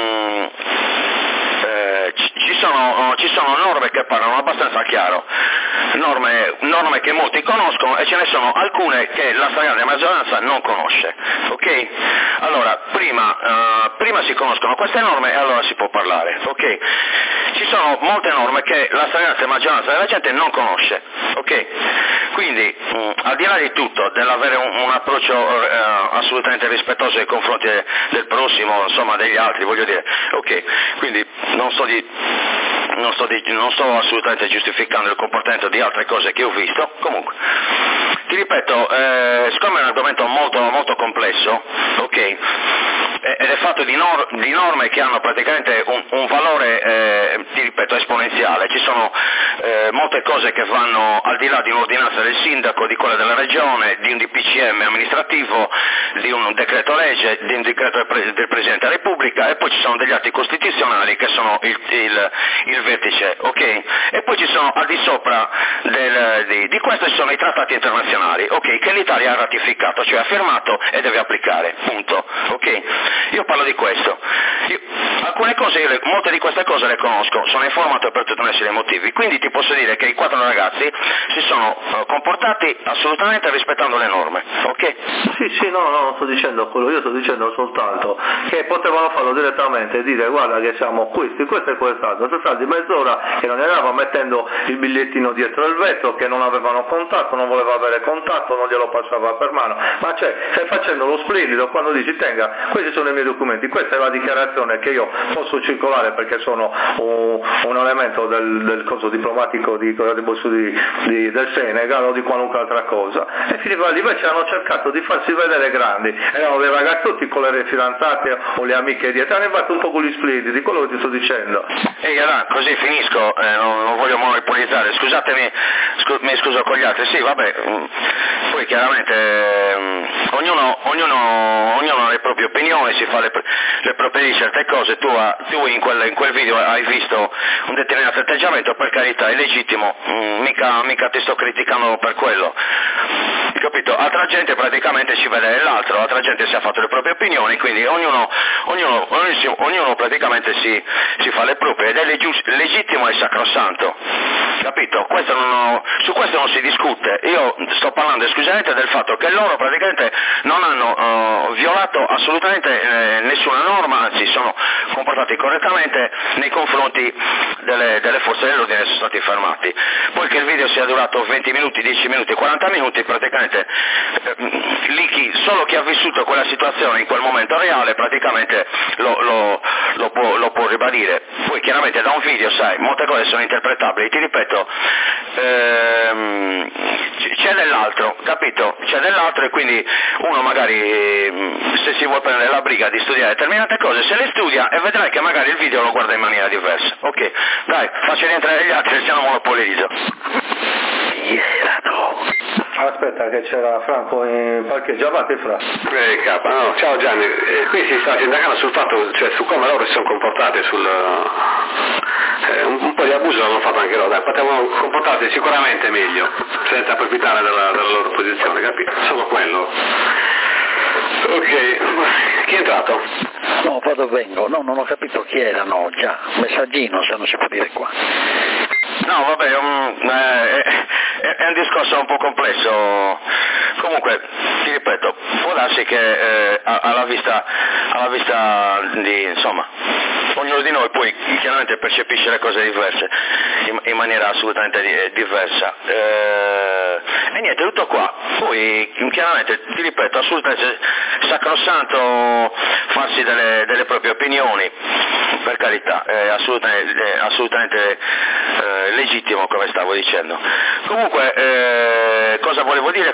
ci sono norme che parlano abbastanza chiaro, norme che molti conoscono e ce ne sono alcune che la stragrande maggioranza non conosce, ok? Allora, prima si conoscono queste norme e allora si può parlare, ok? Ci sono molte norme che la stragrande maggioranza della gente non conosce, ok? Quindi al di là di tutto, dell'avere un approccio assolutamente rispettoso nei confronti del prossimo, insomma degli altri, voglio dire, ok, quindi non sto assolutamente giustificando il comportamento di altre cose che ho visto. Comunque ti ripeto, siccome è un argomento molto, molto complesso, ok, ed è fatto di norme che hanno praticamente un valore, ti ripeto, esponenziale. Ci sono molte cose che vanno al di là di un'ordinanza del sindaco, di quella della regione, di un DPCM amministrativo, di un decreto legge, di un decreto del Presidente della Repubblica, e poi ci sono degli atti costituzionali che sono il vertice, ok? E poi ci sono al di sopra di questo ci sono i trattati internazionali, ok? Che l'Italia ha ratificato, cioè ha firmato e deve applicare, punto, ok? Io parlo di questo. Alcune cose, molte di queste cose le conosco, sono informato per tutta una serie di motivi, quindi ti posso dire che i 4 ragazzi si sono comportati assolutamente rispettando le norme, ok? Sì, no, non sto dicendo quello, io sto dicendo soltanto che potevano farlo direttamente e dire guarda che siamo questo e quest'altro, sono stati mezz'ora che non eravamo mettendo il bigliettino dietro il vetro, che non avevano contatto, non voleva avere contatto, non glielo passava per mano, ma cioè stai facendo lo splendido quando dici tenga, questi sono i miei documenti, questa è la dichiarazione che io posso circolare perché sono un elemento del corso diplomatico del Senegal o di qualunque altra cosa, e finiva lì. Invece hanno cercato di farsi vedere grandi, erano dei ragazzotti con le fidanzate o le amiche dietro, hanno fatto un po' con gli splendidi, quello che ti sto dicendo. E allora così finisco, non voglio monopolizzare, scusatemi, mi scuso con gli altri, sì vabbè, poi chiaramente ognuno ha le proprie opinioni, si fa le proprie di certe cose. Tu in quel video hai visto un determinato atteggiamento, per carità è legittimo, mica ti sto criticando per quello, capito? Altra gente praticamente ci vede l'altro, altra gente si ha fatto le proprie opinioni, quindi ognuno praticamente si fa le proprie, ed è legittimo e sacrosanto, capito? Su questo non si discute. Io sto parlando esclusivamente del fatto che loro praticamente non hanno violato assolutamente nessuna norma, anzi sono comportati correttamente nei confronti delle forze dell'ordine che sono stati fermati. Poi che il video sia durato 20 minuti, 10 minuti, 40 minuti, praticamente solo chi ha vissuto quella situazione in quel momento reale praticamente lo può ribadire. Poi chiaramente da un video, sai, molte cose sono interpretabili, ti ripeto, c'è dell'altro, capito? C'è dell'altro, e quindi uno magari se si vuole prendere la briga di studiare determinate cose, se le studia e vedrai che magari il video lo guarda in maniera diversa. Ok, dai, faccio rientrare gli altri, se no monopolizzo. Aspetta che c'era Franco in parcheggiavate, Fra. No, ciao Gianni, qui si sta indagando sul fatto, cioè su come loro si sono comportati un po' di abuso l'hanno fatto anche loro, potevano comportarsi sicuramente meglio, senza approfittare della loro posizione, capito? Solo quello. Ok, chi è entrato? No, vado vengo, no, non ho capito chi erano, già, messaggino se non si può dire qua. No, vabbè, è un discorso un po' complesso. Comunque, ti ripeto, può darsi che alla vista di, insomma, ognuno di noi poi chiaramente percepisce le cose diverse, in maniera assolutamente diversa. E niente, tutto qua. Poi, chiaramente, ti ripeto, assolutamente sacrosanto farsi delle proprie opinioni, per carità, è assolutamente legittimo, come stavo dicendo. Comunque, cosa volevo dire?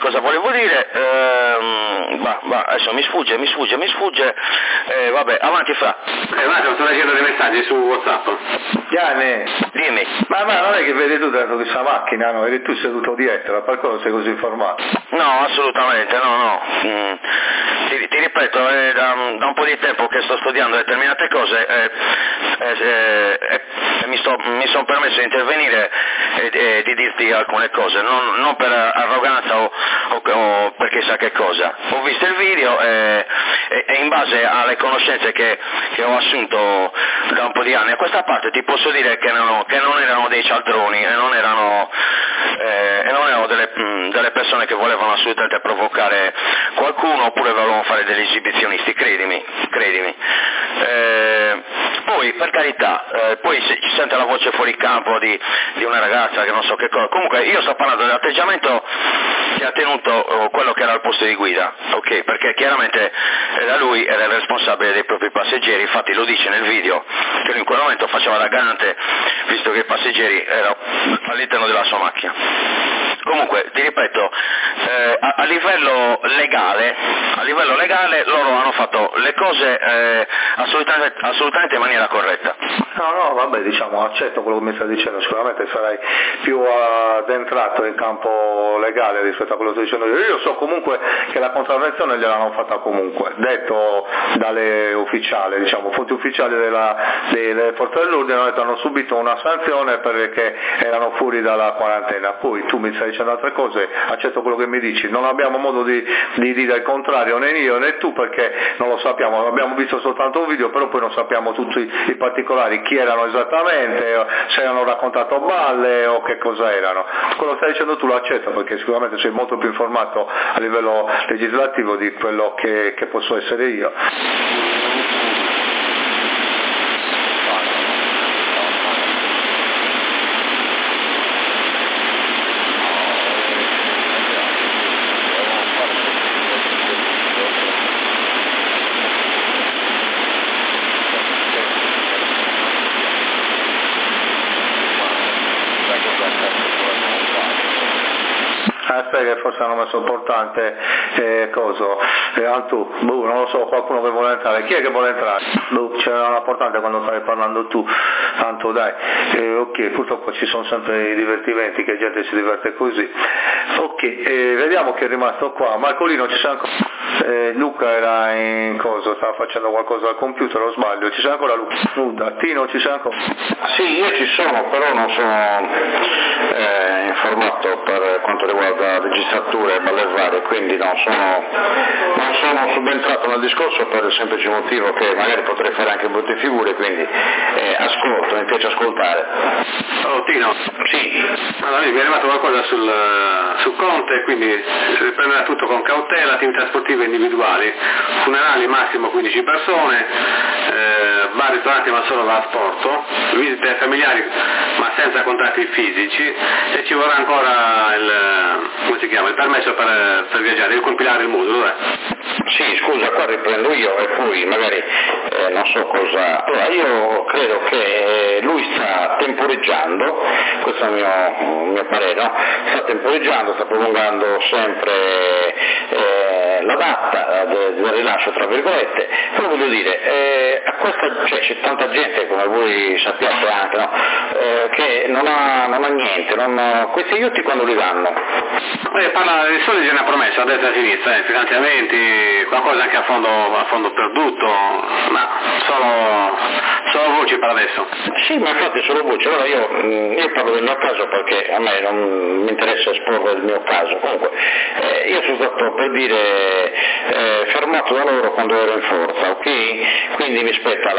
Adesso mi sfugge, vabbè, avanti Fra. Un attimo, sto leggendo dei messaggi su WhatsApp. Gianni, Dimmi. ma non è che vedi tu dentro questa macchina, no? Eri tu seduto dietro, per cosa sei così informato? No, assolutamente, no. Ti ripeto, è da un po' di tempo che sto studiando determinate cose e mi sono permesso di intervenire e di dirti alcune cose, non per arroganza o per chissà che cosa. Ho visto il video e in base alle conoscenze che ho assunto da un po' di anni a questa parte ti posso dire che non erano dei cialtroni e non erano delle persone che volevano assolutamente provocare qualcuno oppure volevano fare degli esibizionisti, credimi. poi per carità, poi si sente la voce fuori campo di una ragazza che non so che cosa, comunque io sto parlando dell'atteggiamento che ha tenuto quello che era al posto di guida, ok? Perché chiaramente lui era il responsabile dei propri passeggeri, infatti lo dice nel video che lui in quel momento faceva da garante visto che i passeggeri erano all'interno della sua macchina. Comunque, ti ripeto, a livello legale loro hanno fatto le cose assolutamente in maniera corretta. No, vabbè, diciamo, accetto quello che mi stai dicendo, sicuramente sarai più addentrato in campo legale rispetto a quello che sto dicendo io. Io so comunque che la contravvenzione gliel'hanno fatta comunque, detto dalle ufficiali, diciamo, fonti ufficiali delle forze dell'ordine hanno subito una sanzione perché erano fuori dalla quarantena. Poi tu mi stai dicendo altre cose, accetto quello che mi dici, non abbiamo modo di dire il contrario né io né tu perché non lo sappiamo, abbiamo visto soltanto un video, però poi non sappiamo tutti i particolari, chi erano esattamente, se hanno raccontato balle o che cosa erano. Quello che stai dicendo tu lo accetto perché sicuramente sei molto più informato a livello legislativo di quello che posso essere io. Che forse hanno messo importante Antù, non lo so, qualcuno che vuole entrare, chi è che vuole entrare? C'era una portante quando stavi parlando tu, tanto dai, ok, purtroppo ci sono sempre i divertimenti, che gente si diverte così, ok, vediamo chi è rimasto qua, Marcolino ci sei ancora? Luca era in cosa, stava facendo qualcosa al computer, o sbaglio, ci sei ancora Luca? Nuda, Tino ci sei ancora? Sì, io ci sono, però non sono informato per quanto riguarda registrature e balle varie, quindi non sono subentrato nel discorso per il semplice motivo che magari potrei fare anche brutte figure, quindi ascolto, mi piace ascoltare. Oh Tino, sì. Allora, mi è arrivato qualcosa su Conte, quindi si riprenderà tutto con cautela, attività sportive individuali, funerali massimo 15 persone, bar ristoranti ma solo da asporto, visite ai familiari ma senza contatti fisici e ci vorrà ancora il permesso per viaggiare, devo compilare il modulo. Sì, scusa, qua riprendo io e poi magari non so cosa. Allora, io credo che lui sta temporeggiando, questo è il mio parere, no? Sta temporeggiando, sta prolungando sempre la data del rilascio, tra virgolette, però voglio dire, c'è tanta gente, come voi sappiate anche, no? Che non ha niente, questi aiuti quando li danno? Parla di soldi di una promessa a destra e a sinistra, finanziamenti, qualcosa anche a fondo perduto, ma solo voci per adesso. Sì, ma infatti solo voci. Allora io parlo del mio caso perché a me non mi interessa esporre il mio caso. Comunque io sono stato, per dire, fermato da loro quando ero in forza, ok? Quindi mi spetta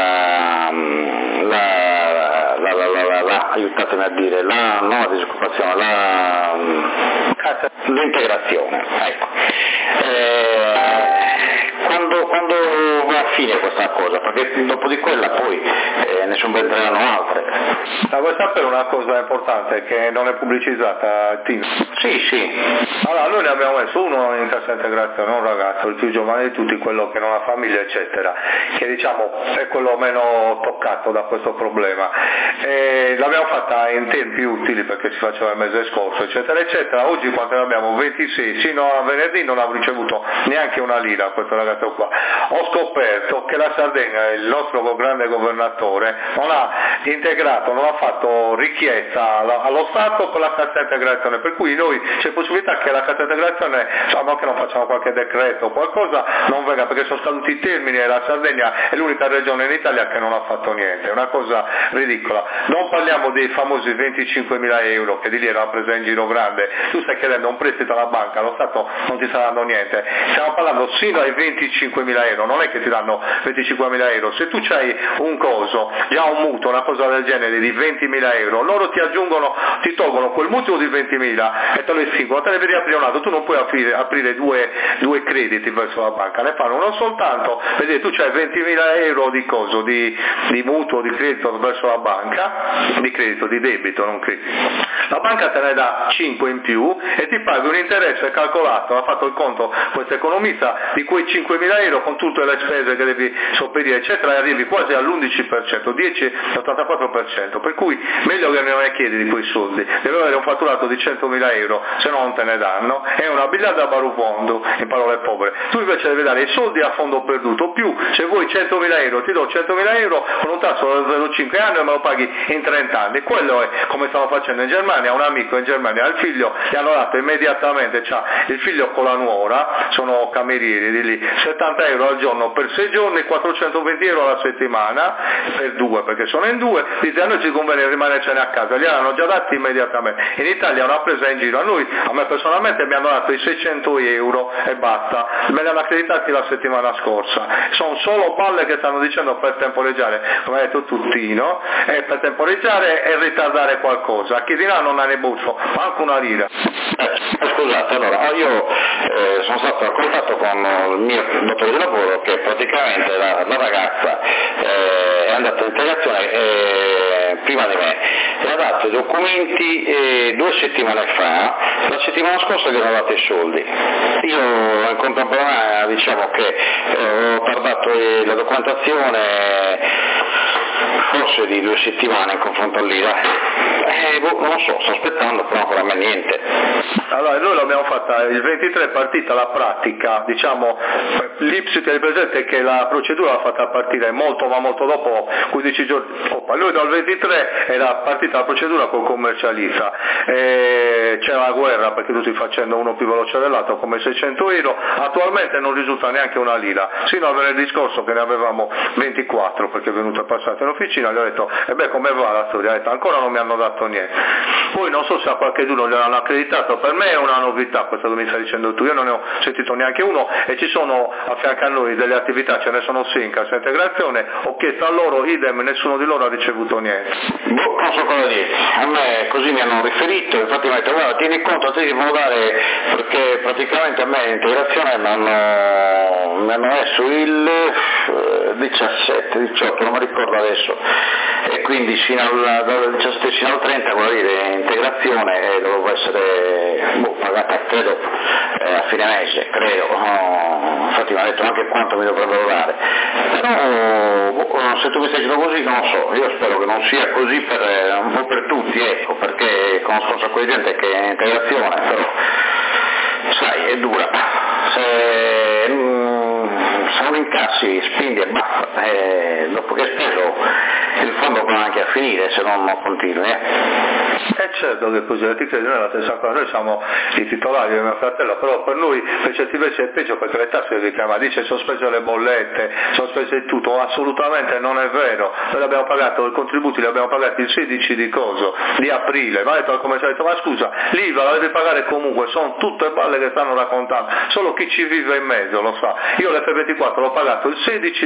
aiutatemi a dire, non la disoccupazione, l'integrazione, ecco. Quando va a fine questa cosa? Perché dopo di quella poi ne subentrano altre. Ma vuoi sapere una cosa importante che non è pubblicizzata, Tino? Sì. Allora, noi ne abbiamo messo uno in cassa integrazione, un ragazzo, il più giovane di tutti, quello che non ha famiglia, eccetera, che diciamo è quello meno toccato da questo problema. L'abbiamo fatta in tempi utili perché si faceva il mese scorso, eccetera, eccetera. Oggi quanto ne abbiamo? 26, sino a venerdì non ha ricevuto neanche una lira questo ragazzo qua. Ho scoperto che la Sardegna, il nostro grande governatore, non ha integrato, non ha fatto richiesta allo Stato con la cassa integrazione, per cui noi c'è possibilità che la cassa integrazione, diciamo che non facciamo qualche decreto o qualcosa, non venga perché sono scaduti i termini e la Sardegna è l'unica regione in Italia che non ha fatto niente, è una cosa ridicola. Non parliamo dei famosi 25.000 euro che di lì erano prese in giro grande, tu stai chiedendo un prestito alla banca, lo Stato non ti sta dando niente, stiamo parlando sino ai 25.000 euro, non è che ti danno 25.000 euro, se tu c'hai un coso, già un mutuo, una cosa del genere di 20.000 euro, loro ti aggiungono, ti tolgono quel mutuo di 20.000 e te lo estinguono, te ne vedi aprire un altro, tu non puoi aprire due crediti verso la banca, ne fanno uno soltanto, vedete, tu c'hai 20.000 euro di coso, di mutuo, di credito verso la banca, di credito, di debito, non credito. La banca te ne dà 5 in più e ti paga un interesse calcolato, ha fatto il conto questo economista, di quei 5.000 euro con tutte le spese che devi sopperire eccetera, e arrivi quasi all'11%, 10,84%, per cui meglio che non ne chiedi di quei soldi, devi avere un fatturato di 100.000 euro, se no non te ne danno, è una bigliata a barufondo, in parole povere. Tu invece devi dare i soldi a fondo perduto, più se vuoi 100.000 euro ti do 100.000 euro con un tasso da 0,5 anni e me lo paghi in 30 anni, quello è come stanno facendo in Germania. Un amico in Germania al figlio gli hanno dato immediatamente, c'ha il figlio con la nuora, sono camerieri di lì, 70 euro al giorno per 6 giorni, 420 euro alla settimana per due, perché sono in due, dice a noi ci conviene rimanercene a casa, gli hanno già dati immediatamente. In Italia una presa in giro, a me personalmente mi hanno dato i 600 euro e basta, me li hanno accreditati la settimana scorsa, sono solo balle che stanno dicendo per temporeggiare, come ha detto Tuttino, per temporeggiare e ritardare qualcosa, a chi di là non ha ne buffo, manco una lira. Scusate, allora io sono stato a contatto con il mio datore di lavoro che praticamente la ragazza è andata in integrazione prima di me, e ha dato i documenti 2 settimane fa, la settimana scorsa gli hanno dato i soldi. Io in contemporanea diciamo che ho tardato la documentazione forse di 2 settimane in confronto all'IVA. Non lo so, sto aspettando, però ancora a me niente. Allora, noi l'abbiamo fatta, il 23 è partita la pratica, diciamo, l'Ipsi che presente che la procedura l'ha fatta partire molto, ma molto dopo, 15 giorni dopo. Lui dal 23 era partita la procedura col commercialista, c'era la guerra perché tutti facendo uno più veloce dell'altro come 600 euro, attualmente non risulta neanche una lira, sino a venerdì scorso che ne avevamo 24 perché è venuto passato in officina, gli ho detto, come va la storia? Ha detto, ancora non mi hanno dato niente. Poi non so se a qualcuno gliel'hanno accreditato, per me è una novità questa che mi stai dicendo tu, io non ne ho sentito neanche uno, e ci sono a fianco a noi delle attività, ce ne sono 6 in cassa integrazione, ho chiesto a loro, idem, nessuno di loro ha ricevuto niente. Non so cosa dire, a me così mi hanno riferito, infatti mi hanno detto, guarda, tieni conto, te ti devono dare, perché praticamente a me l'integrazione mi hanno messo il 17-18, non mi ricordo adesso, e quindi dal 17 fino al 30, vuol dire integrazione, dovevo essere pagata credo a fine mese, credo, infatti mi ha detto anche quanto mi dovrebbero dare, però se tu mi stai dicendo così non lo so, io spero che non sia così un po' per tutti, ecco, perché conosco un sacco di gente che è in integrazione, però sai, è dura, se non incassi spendi e basta, dopo che hai speso il fondo va anche a finire, se non continui. Certo che così, ti credo, noi è la stessa cosa, noi siamo i titolari di mio fratello, però per lui per certi versi è peggio perché le tasse le richiama, dice sospese le bollette, sospese tutto, assolutamente non è vero, noi abbiamo pagato i contributi, li abbiamo pagati il 16 di aprile, ma ha detto al commerciale, ma scusa, l'IVA la devi pagare comunque, sono tutte balle che stanno raccontando, solo chi ci vive in mezzo lo sa, io l'F24 l'ho pagato il 16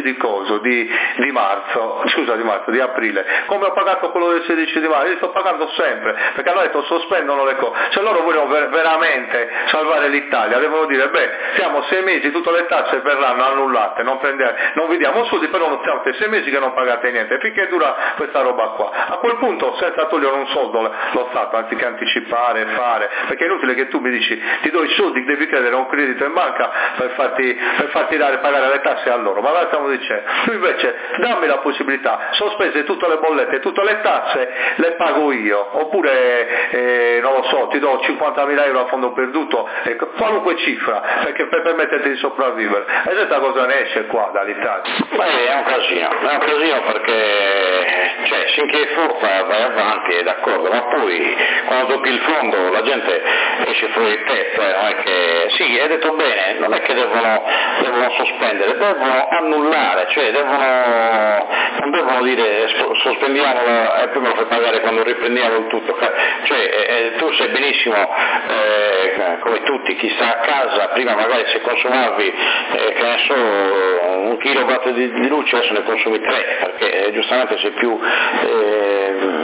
di aprile, come ho pagato quello del 16 di maggio, li sto pagando sempre, perché hanno detto sospendono le cose, se loro vogliono veramente salvare l'Italia devono dire, siamo 6 mesi, tutte le tasse verranno annullate, non vi diamo soldi, però non siamo 6 mesi che non pagate niente, finché dura questa roba qua, a quel punto senza togliere un soldo lo Stato, anziché anticipare e fare, perché è inutile che tu mi dici, ti do i soldi, devi credere a un credito in banca per farti pagare le tasse a loro, ma la stiamo dicendo, tu invece dammi la possibilità, sospese tutte le bollette, tutte le tasse, le pago io, oppure non lo so, ti do 50.000 euro a fondo perduto, qualunque cifra, perché per permetterti di sopravvivere. E questa cosa ne esce qua dall'Italia? È un casino perché finché è forza vai avanti, è d'accordo, ma poi quando tocchi il fondo la gente esce fuori il tetto, non è che, sì, hai detto bene, non è che devono sospendere, devono annullare, non devono dire sospendiamolo e poi me lo fai pagare quando riprendiamo il tutto, tu sai benissimo come tutti, chi sta a casa prima magari se consumavi che ne so 1 kilowatt di luce adesso ne consumi 3 perché giustamente sei più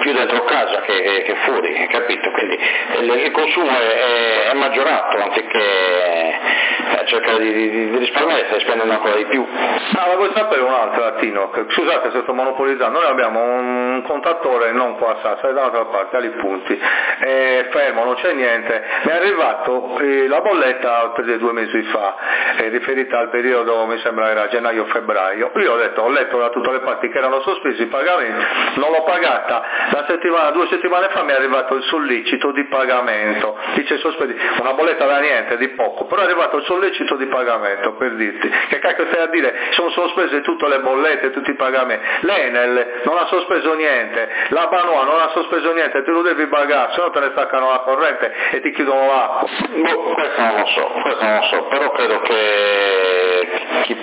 più dentro casa che fuori, capito? Quindi il consumo è maggiorato, anziché cercare di risparmiare stai spendendo ancora di più. La vuoi sapere un'altra, Tino? Scusate se sto monopolizzando, noi abbiamo un contatore non qua a Sassari, dall'altra parte, ali punti, fermo, non c'è niente, mi è arrivato la bolletta per 2 mesi fa, riferita al periodo, mi sembra era gennaio-febbraio, io ho letto da tutte le parti che erano sospesi i pagamenti, non l'ho pagata, 2 settimane fa mi è arrivato il sollecito di pagamento, dice sospesi, una bolletta da niente, di poco, però è arrivato il sollecito di pagamento, per dirti, che cacchio stai a dire, sono sospese tutte le bollette, tutti i pagamenti, l'Enel non ha sospeso niente, la Banua non ha sospeso niente, te lo devi pagare, se no te ne staccano la corrente e ti chiudono l'acqua. Questo non lo so, però credo che chi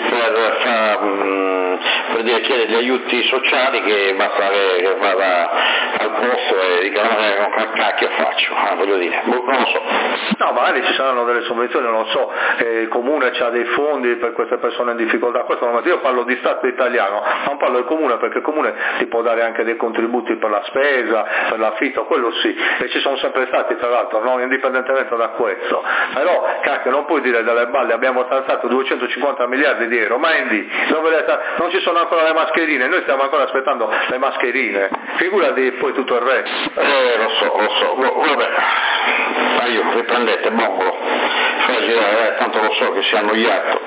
per dire chiede gli aiuti sociali che basta che vada al posto e dica che cacchio faccio, voglio dire, non lo so. No, magari ci saranno delle sovvenzioni, non lo so, il comune ha dei fondi per queste persone in difficoltà, questo non, io parlo di Stato italiano, non parlo del comune perché il comune ti può dare anche dei contributi per la spesa, per l'affitto, quello sì, e ci sono sempre stati tra l'altro, non indipendentemente da questo, però cacchio non puoi dire delle balle, abbiamo stanziato 250 miliardi di euro, ma non ci sono ancora le mascherine, noi stiamo ancora aspettando le mascherine, figurati poi tutto il resto. Lo so, vabbè, riprendete, bombolo, fai girare, tanto lo so che si è annoiato.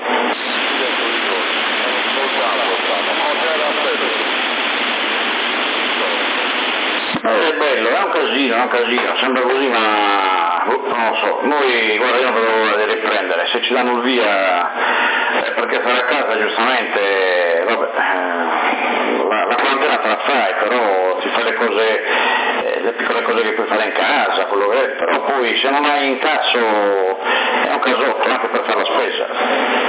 È bello, è un casino, sembra così, ma non lo so, noi guarda io non vedo l'ora di riprendere, se ci danno il via, perché stare a casa giustamente, vabbè, la quarantena te la fai, però si fa le cose, le piccole cose che puoi fare in casa, quello che è, però poi se non hai incasso è un casotto anche per fare la spesa.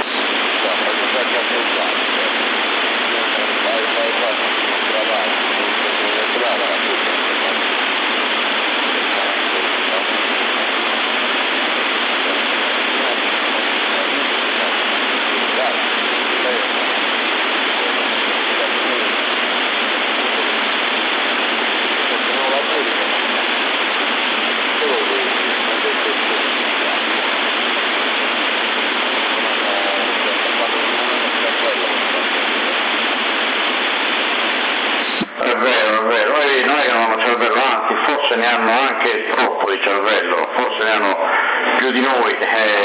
Forse ne hanno anche troppo di cervello, forse ne hanno più di noi,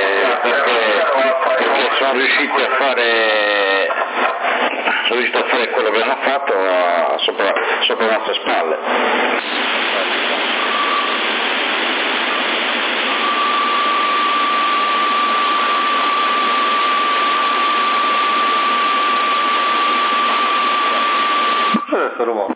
perché sono riusciti a fare quello che hanno fatto sopra le nostre spalle. Questo rumore.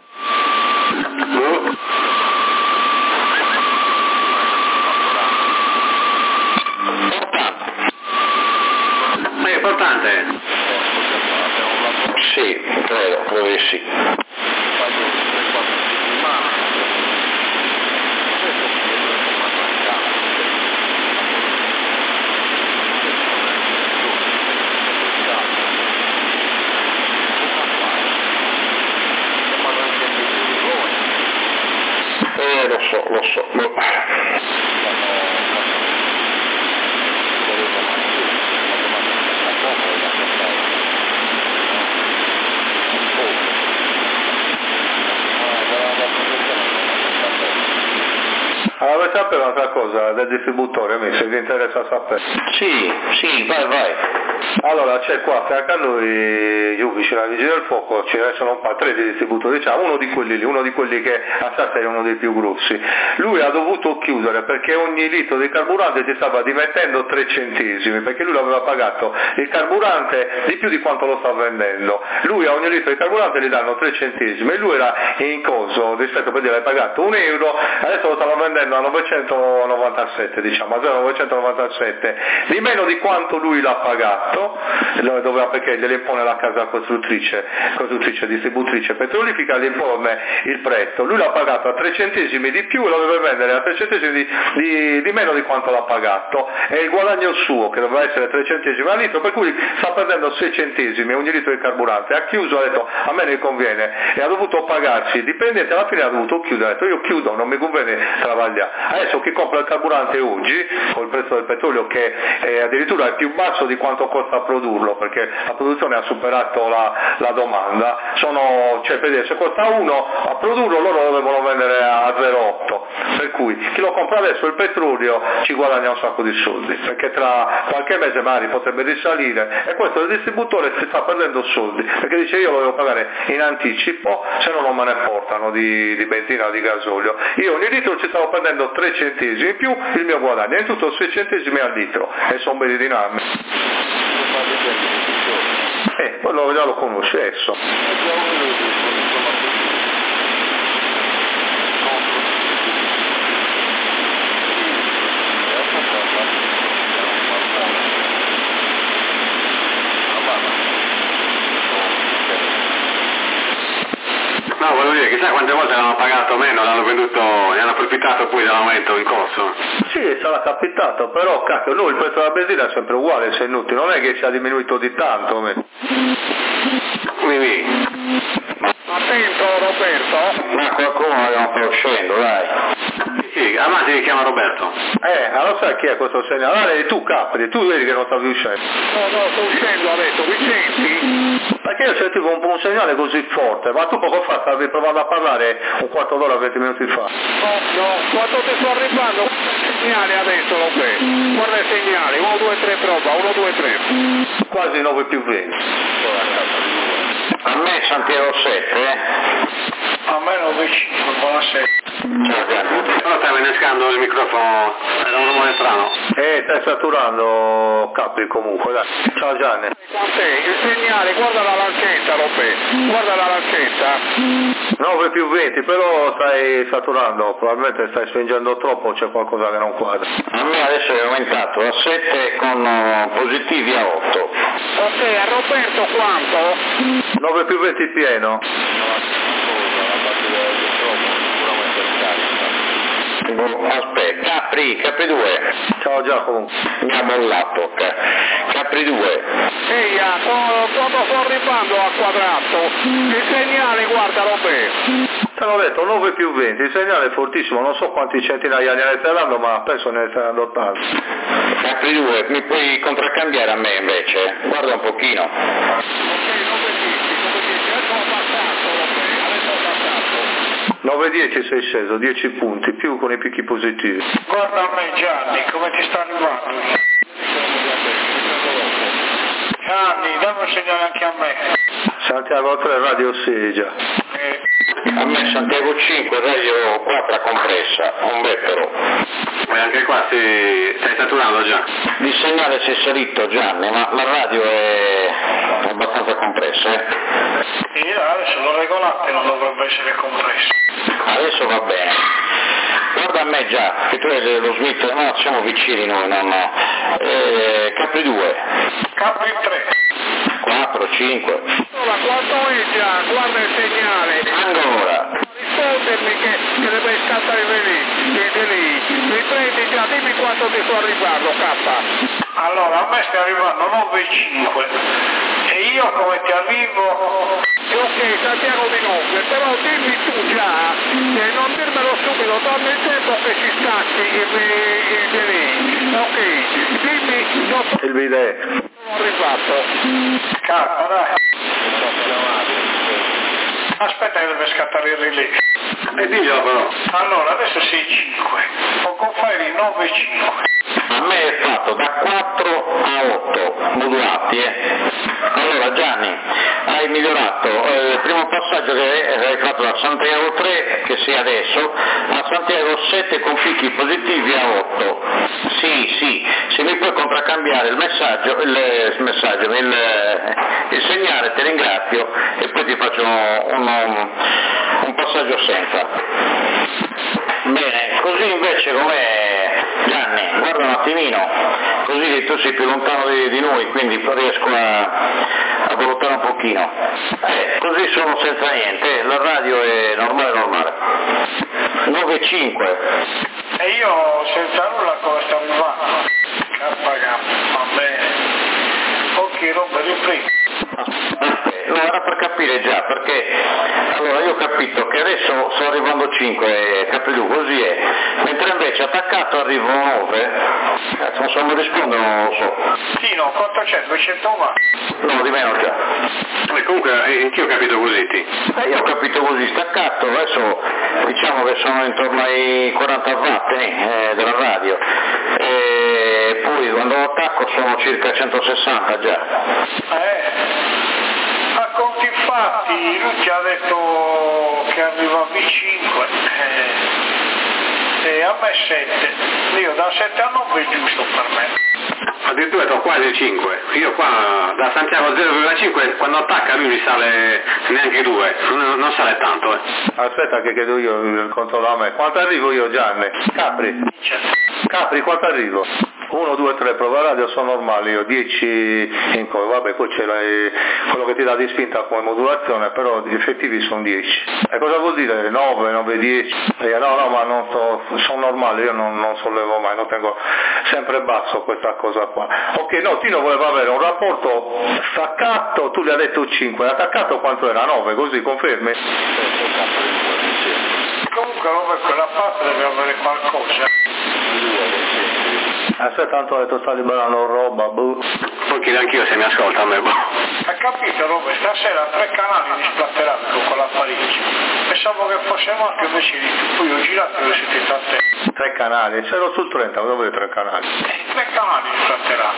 È importante? Sì, credo di sì. Lo so. Allora, vuoi sapere un'altra cosa del distributore, se vi interessa sapere? Sì, vai. Allora, c'è qua, fianco a noi, io vicino alla Vigili del Fuoco, ce ne sono un po' 3 di distributori, diciamo, uno di quelli che a Sassari è uno dei più grossi. Lui ha dovuto chiudere perché ogni litro di carburante ti stava dimettendo 3 centesimi, perché lui l'aveva pagato il carburante di più di quanto lo sta vendendo. Lui a ogni litro di carburante gli danno 3 centesimi e lui era in coso, rispetto per dire hai pagato €1, adesso lo stanno vendendo a 997, diciamo, a 0,997, di meno di quanto lui l'ha pagato. pagato, perché gliele impone la casa costruttrice, distributrice petrolifica, gli impone il prezzo, lui l'ha pagato a 3 centesimi di più e lo deve vendere a 3 centesimi di meno di quanto l'ha pagato, e il guadagno suo, che doveva essere 3 centesimi al litro, per cui sta perdendo 6 centesimi ogni litro di carburante. Ha chiuso, ha detto a me ne conviene, e ha dovuto pagarsi il dipendente, alla fine ha dovuto chiudere, ha detto io chiudo, non mi conviene travagliare. Adesso chi compra il carburante oggi, con il prezzo del petrolio che addirittura è più basso di quanto costa produrlo, perché la produzione ha superato la domanda, se costa 1 a produrlo, loro lo devono vendere a 0,8, per cui chi lo compra adesso il petrolio ci guadagna un sacco di soldi, perché tra qualche mese magari potrebbe risalire, e questo il distributore si sta perdendo soldi, perché dice io lo devo pagare in anticipo, se no non me ne portano di benzina o di gasolio, io ogni litro ci stavo perdendo 3 centesimi più il mio guadagno, in tutto 6 centesimi al litro, e sono belli dinamici. Quello già lo conosci adesso. No, volevo dire, chissà quante volte l'hanno pagato meno, l'hanno venduto, ne hanno approfittato poi dell'aumento in corso. Sì, sarà capitato, però cacchio, noi il prezzo della benzina è sempre uguale, se è inutile, non è che sia diminuito di tanto. Attento Roberto. Ma qualcuno l'abbiamo conoscendo, dai. Sì, avanti che chiama Roberto. Allora sai chi è questo segnale? Tu Capri, tu vedi che non stavi uscendo. No, sto uscendo adesso, mi senti? Perché io sentivo un segnale così forte, ma tu poco fa stavi provando a parlare un quarto d'ora, 20 minuti fa. No, quando ti sto arrivando, segnale adesso lo vedo. Guarda il segnale, 1, 2, 3 prova, 1, 2, 3. Quasi 9 più 20. A me Santiago 7, A me 9,5, buonasera. Ciao Gianni. Però stai innescando il microfono, era un rumore strano. Stai saturando Capri comunque, dai. Ciao Gianni. Il segnale, guarda la lancetta Roberto, guarda la lancetta. 9 più 20, però stai saturando, probabilmente stai spingendo troppo, c'è qualcosa che non quadra. A me adesso è aumentato a 7 con positivi a 8. Ok, a Roberto quanto? 9 più 20 pieno. Aspetta, Capri 2. Ciao Giacomo. Mi ha mollato. Capri 2. Ehi, quando sto arrivando al quadrato, il segnale, guarda Roberto. Te l'ho detto, 9 più 20, il segnale è fortissimo, non so quanti centinaia ne stai dando, ma penso ne stai dando tanti. Capri 2, mi puoi contraccambiare a me invece? Guarda un pochino. Ok, 9,10, adesso ho passato, adesso ho passato. 9-10 sei sceso, 10 punti, più con i picchi positivi. Guarda a me Gianni, come ti sta arrivando? Gianni, dammi un segnale anche a me. Santiago 3, radio 6 già. A me Santiago 5, radio 4 compressa, un bettero. E anche qua stai saturando già. Il segnale si è salito Gianni, ma la radio è abbastanza compressa, Sì, adesso lo regolate, non dovrebbe essere compresso. Adesso va bene. Guarda a me già, che tu hai lo Smith, no, siamo vicini noi, no. Capri 2. Capri 3. 4, 5. Allora, quanto è già? Guarda il segnale. Ancora. Rispondermi che deve scattare lì. Riprendi già, dimmi quanto ti sto arrivando, K. Allora, a me stai arrivando 9,5. E io come ti arrivo? Ok, Santiago di 9, però dimmi tu già, non dirmelo subito, dammi il tempo che ci scatti il delay. Ok, dimmi, io sono Il bidet. arrivato. Calma, dai. Aspetta che deve scattare il relay. E diglielo però. Allora, adesso sei 5. Poco fa eri 9,5. A me è fatto da 4 a 8 modulati. Allora Gianni, hai migliorato il primo passaggio che hai fatto da Santiago 3, che sia adesso, a Santiago 7 con picchi positivi a 8. Sì, se mi puoi contraccambiare il segnale ti ringrazio e poi ti faccio un passaggio senza. Bene, così invece com'è Gianni? Guarda un attimino, così tu sei più lontano di noi, quindi riesco a valutare un pochino. Così sono senza niente, la radio è normale. 9,5. E io senza nulla come sto arrivando? Va bene. Ok, roba di prima. No, era per capire già, perché allora io ho capito che adesso sto arrivando 5, capito, così è, mentre invece attaccato arrivo 9, non so come rispondo, non lo so. Sì, no, quanto c'è? 200 umani? No, di meno già. E comunque anch'io ho capito così, ti. Io ho capito così, staccato, adesso diciamo che sono intorno ai 40 watt della radio, e poi quando attacco sono circa 160 già. A conti fatti, lui ti ha detto che arriva a V5, e a me 7, io da 7 a 9 è giusto per me. Addirittura ho quasi 5, io qua da Santiago 0,5 quando attacca lui mi sale neanche 2, non sale tanto. Aspetta che chiedo io il controllo a me. Quanto arrivo io, Gianni? Capri, quanto arrivo? 1, 2, 3 prova radio sono normali, io 10 in come, vabbè poi c'è quello che ti dà di spinta come modulazione, però gli effettivi sono 10. E cosa vuol dire? 9, 10? No, ma non sono normali, io non sollevo mai, non tengo sempre basso questa cosa qua. Ok, no, Tino voleva avere un rapporto staccato, tu gli hai detto 5, attaccato quanto era? 9, così confermi? Comunque quella parte deve avere qualcosa. Aspetta, tanto ho detto sta liberando roba, boh. Poi chiedo anch'io se mi ascolta a me, boh. Hai capito, Robert? Stasera 3 canali di splatteranno con l'apparecchio. Pensavo che fosse Marco, invece di più. Poi ho girato e siete a te. 3 canali? C'ero sul 30, cosa vuoi 3 canali? 3 canali di splatteranno.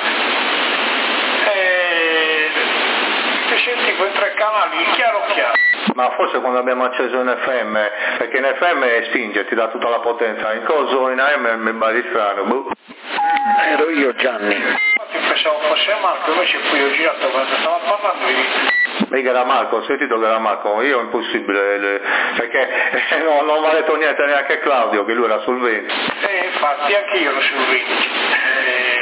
Ti senti quei 3 canali, chiaro. Ma forse quando abbiamo acceso in FM, perché in FM spinge, ti dà tutta la potenza, in coso in AM mi pare strano, boh. Ero io, Gianni. Infatti pensavo fosse Marco, invece poi ho girato quando stavo parlando di... Mica era Marco, ho sentito che era Marco, io è impossibile, perché non mi ha detto niente neanche Claudio, che lui era sul 20. Infatti anche io ero sul 20.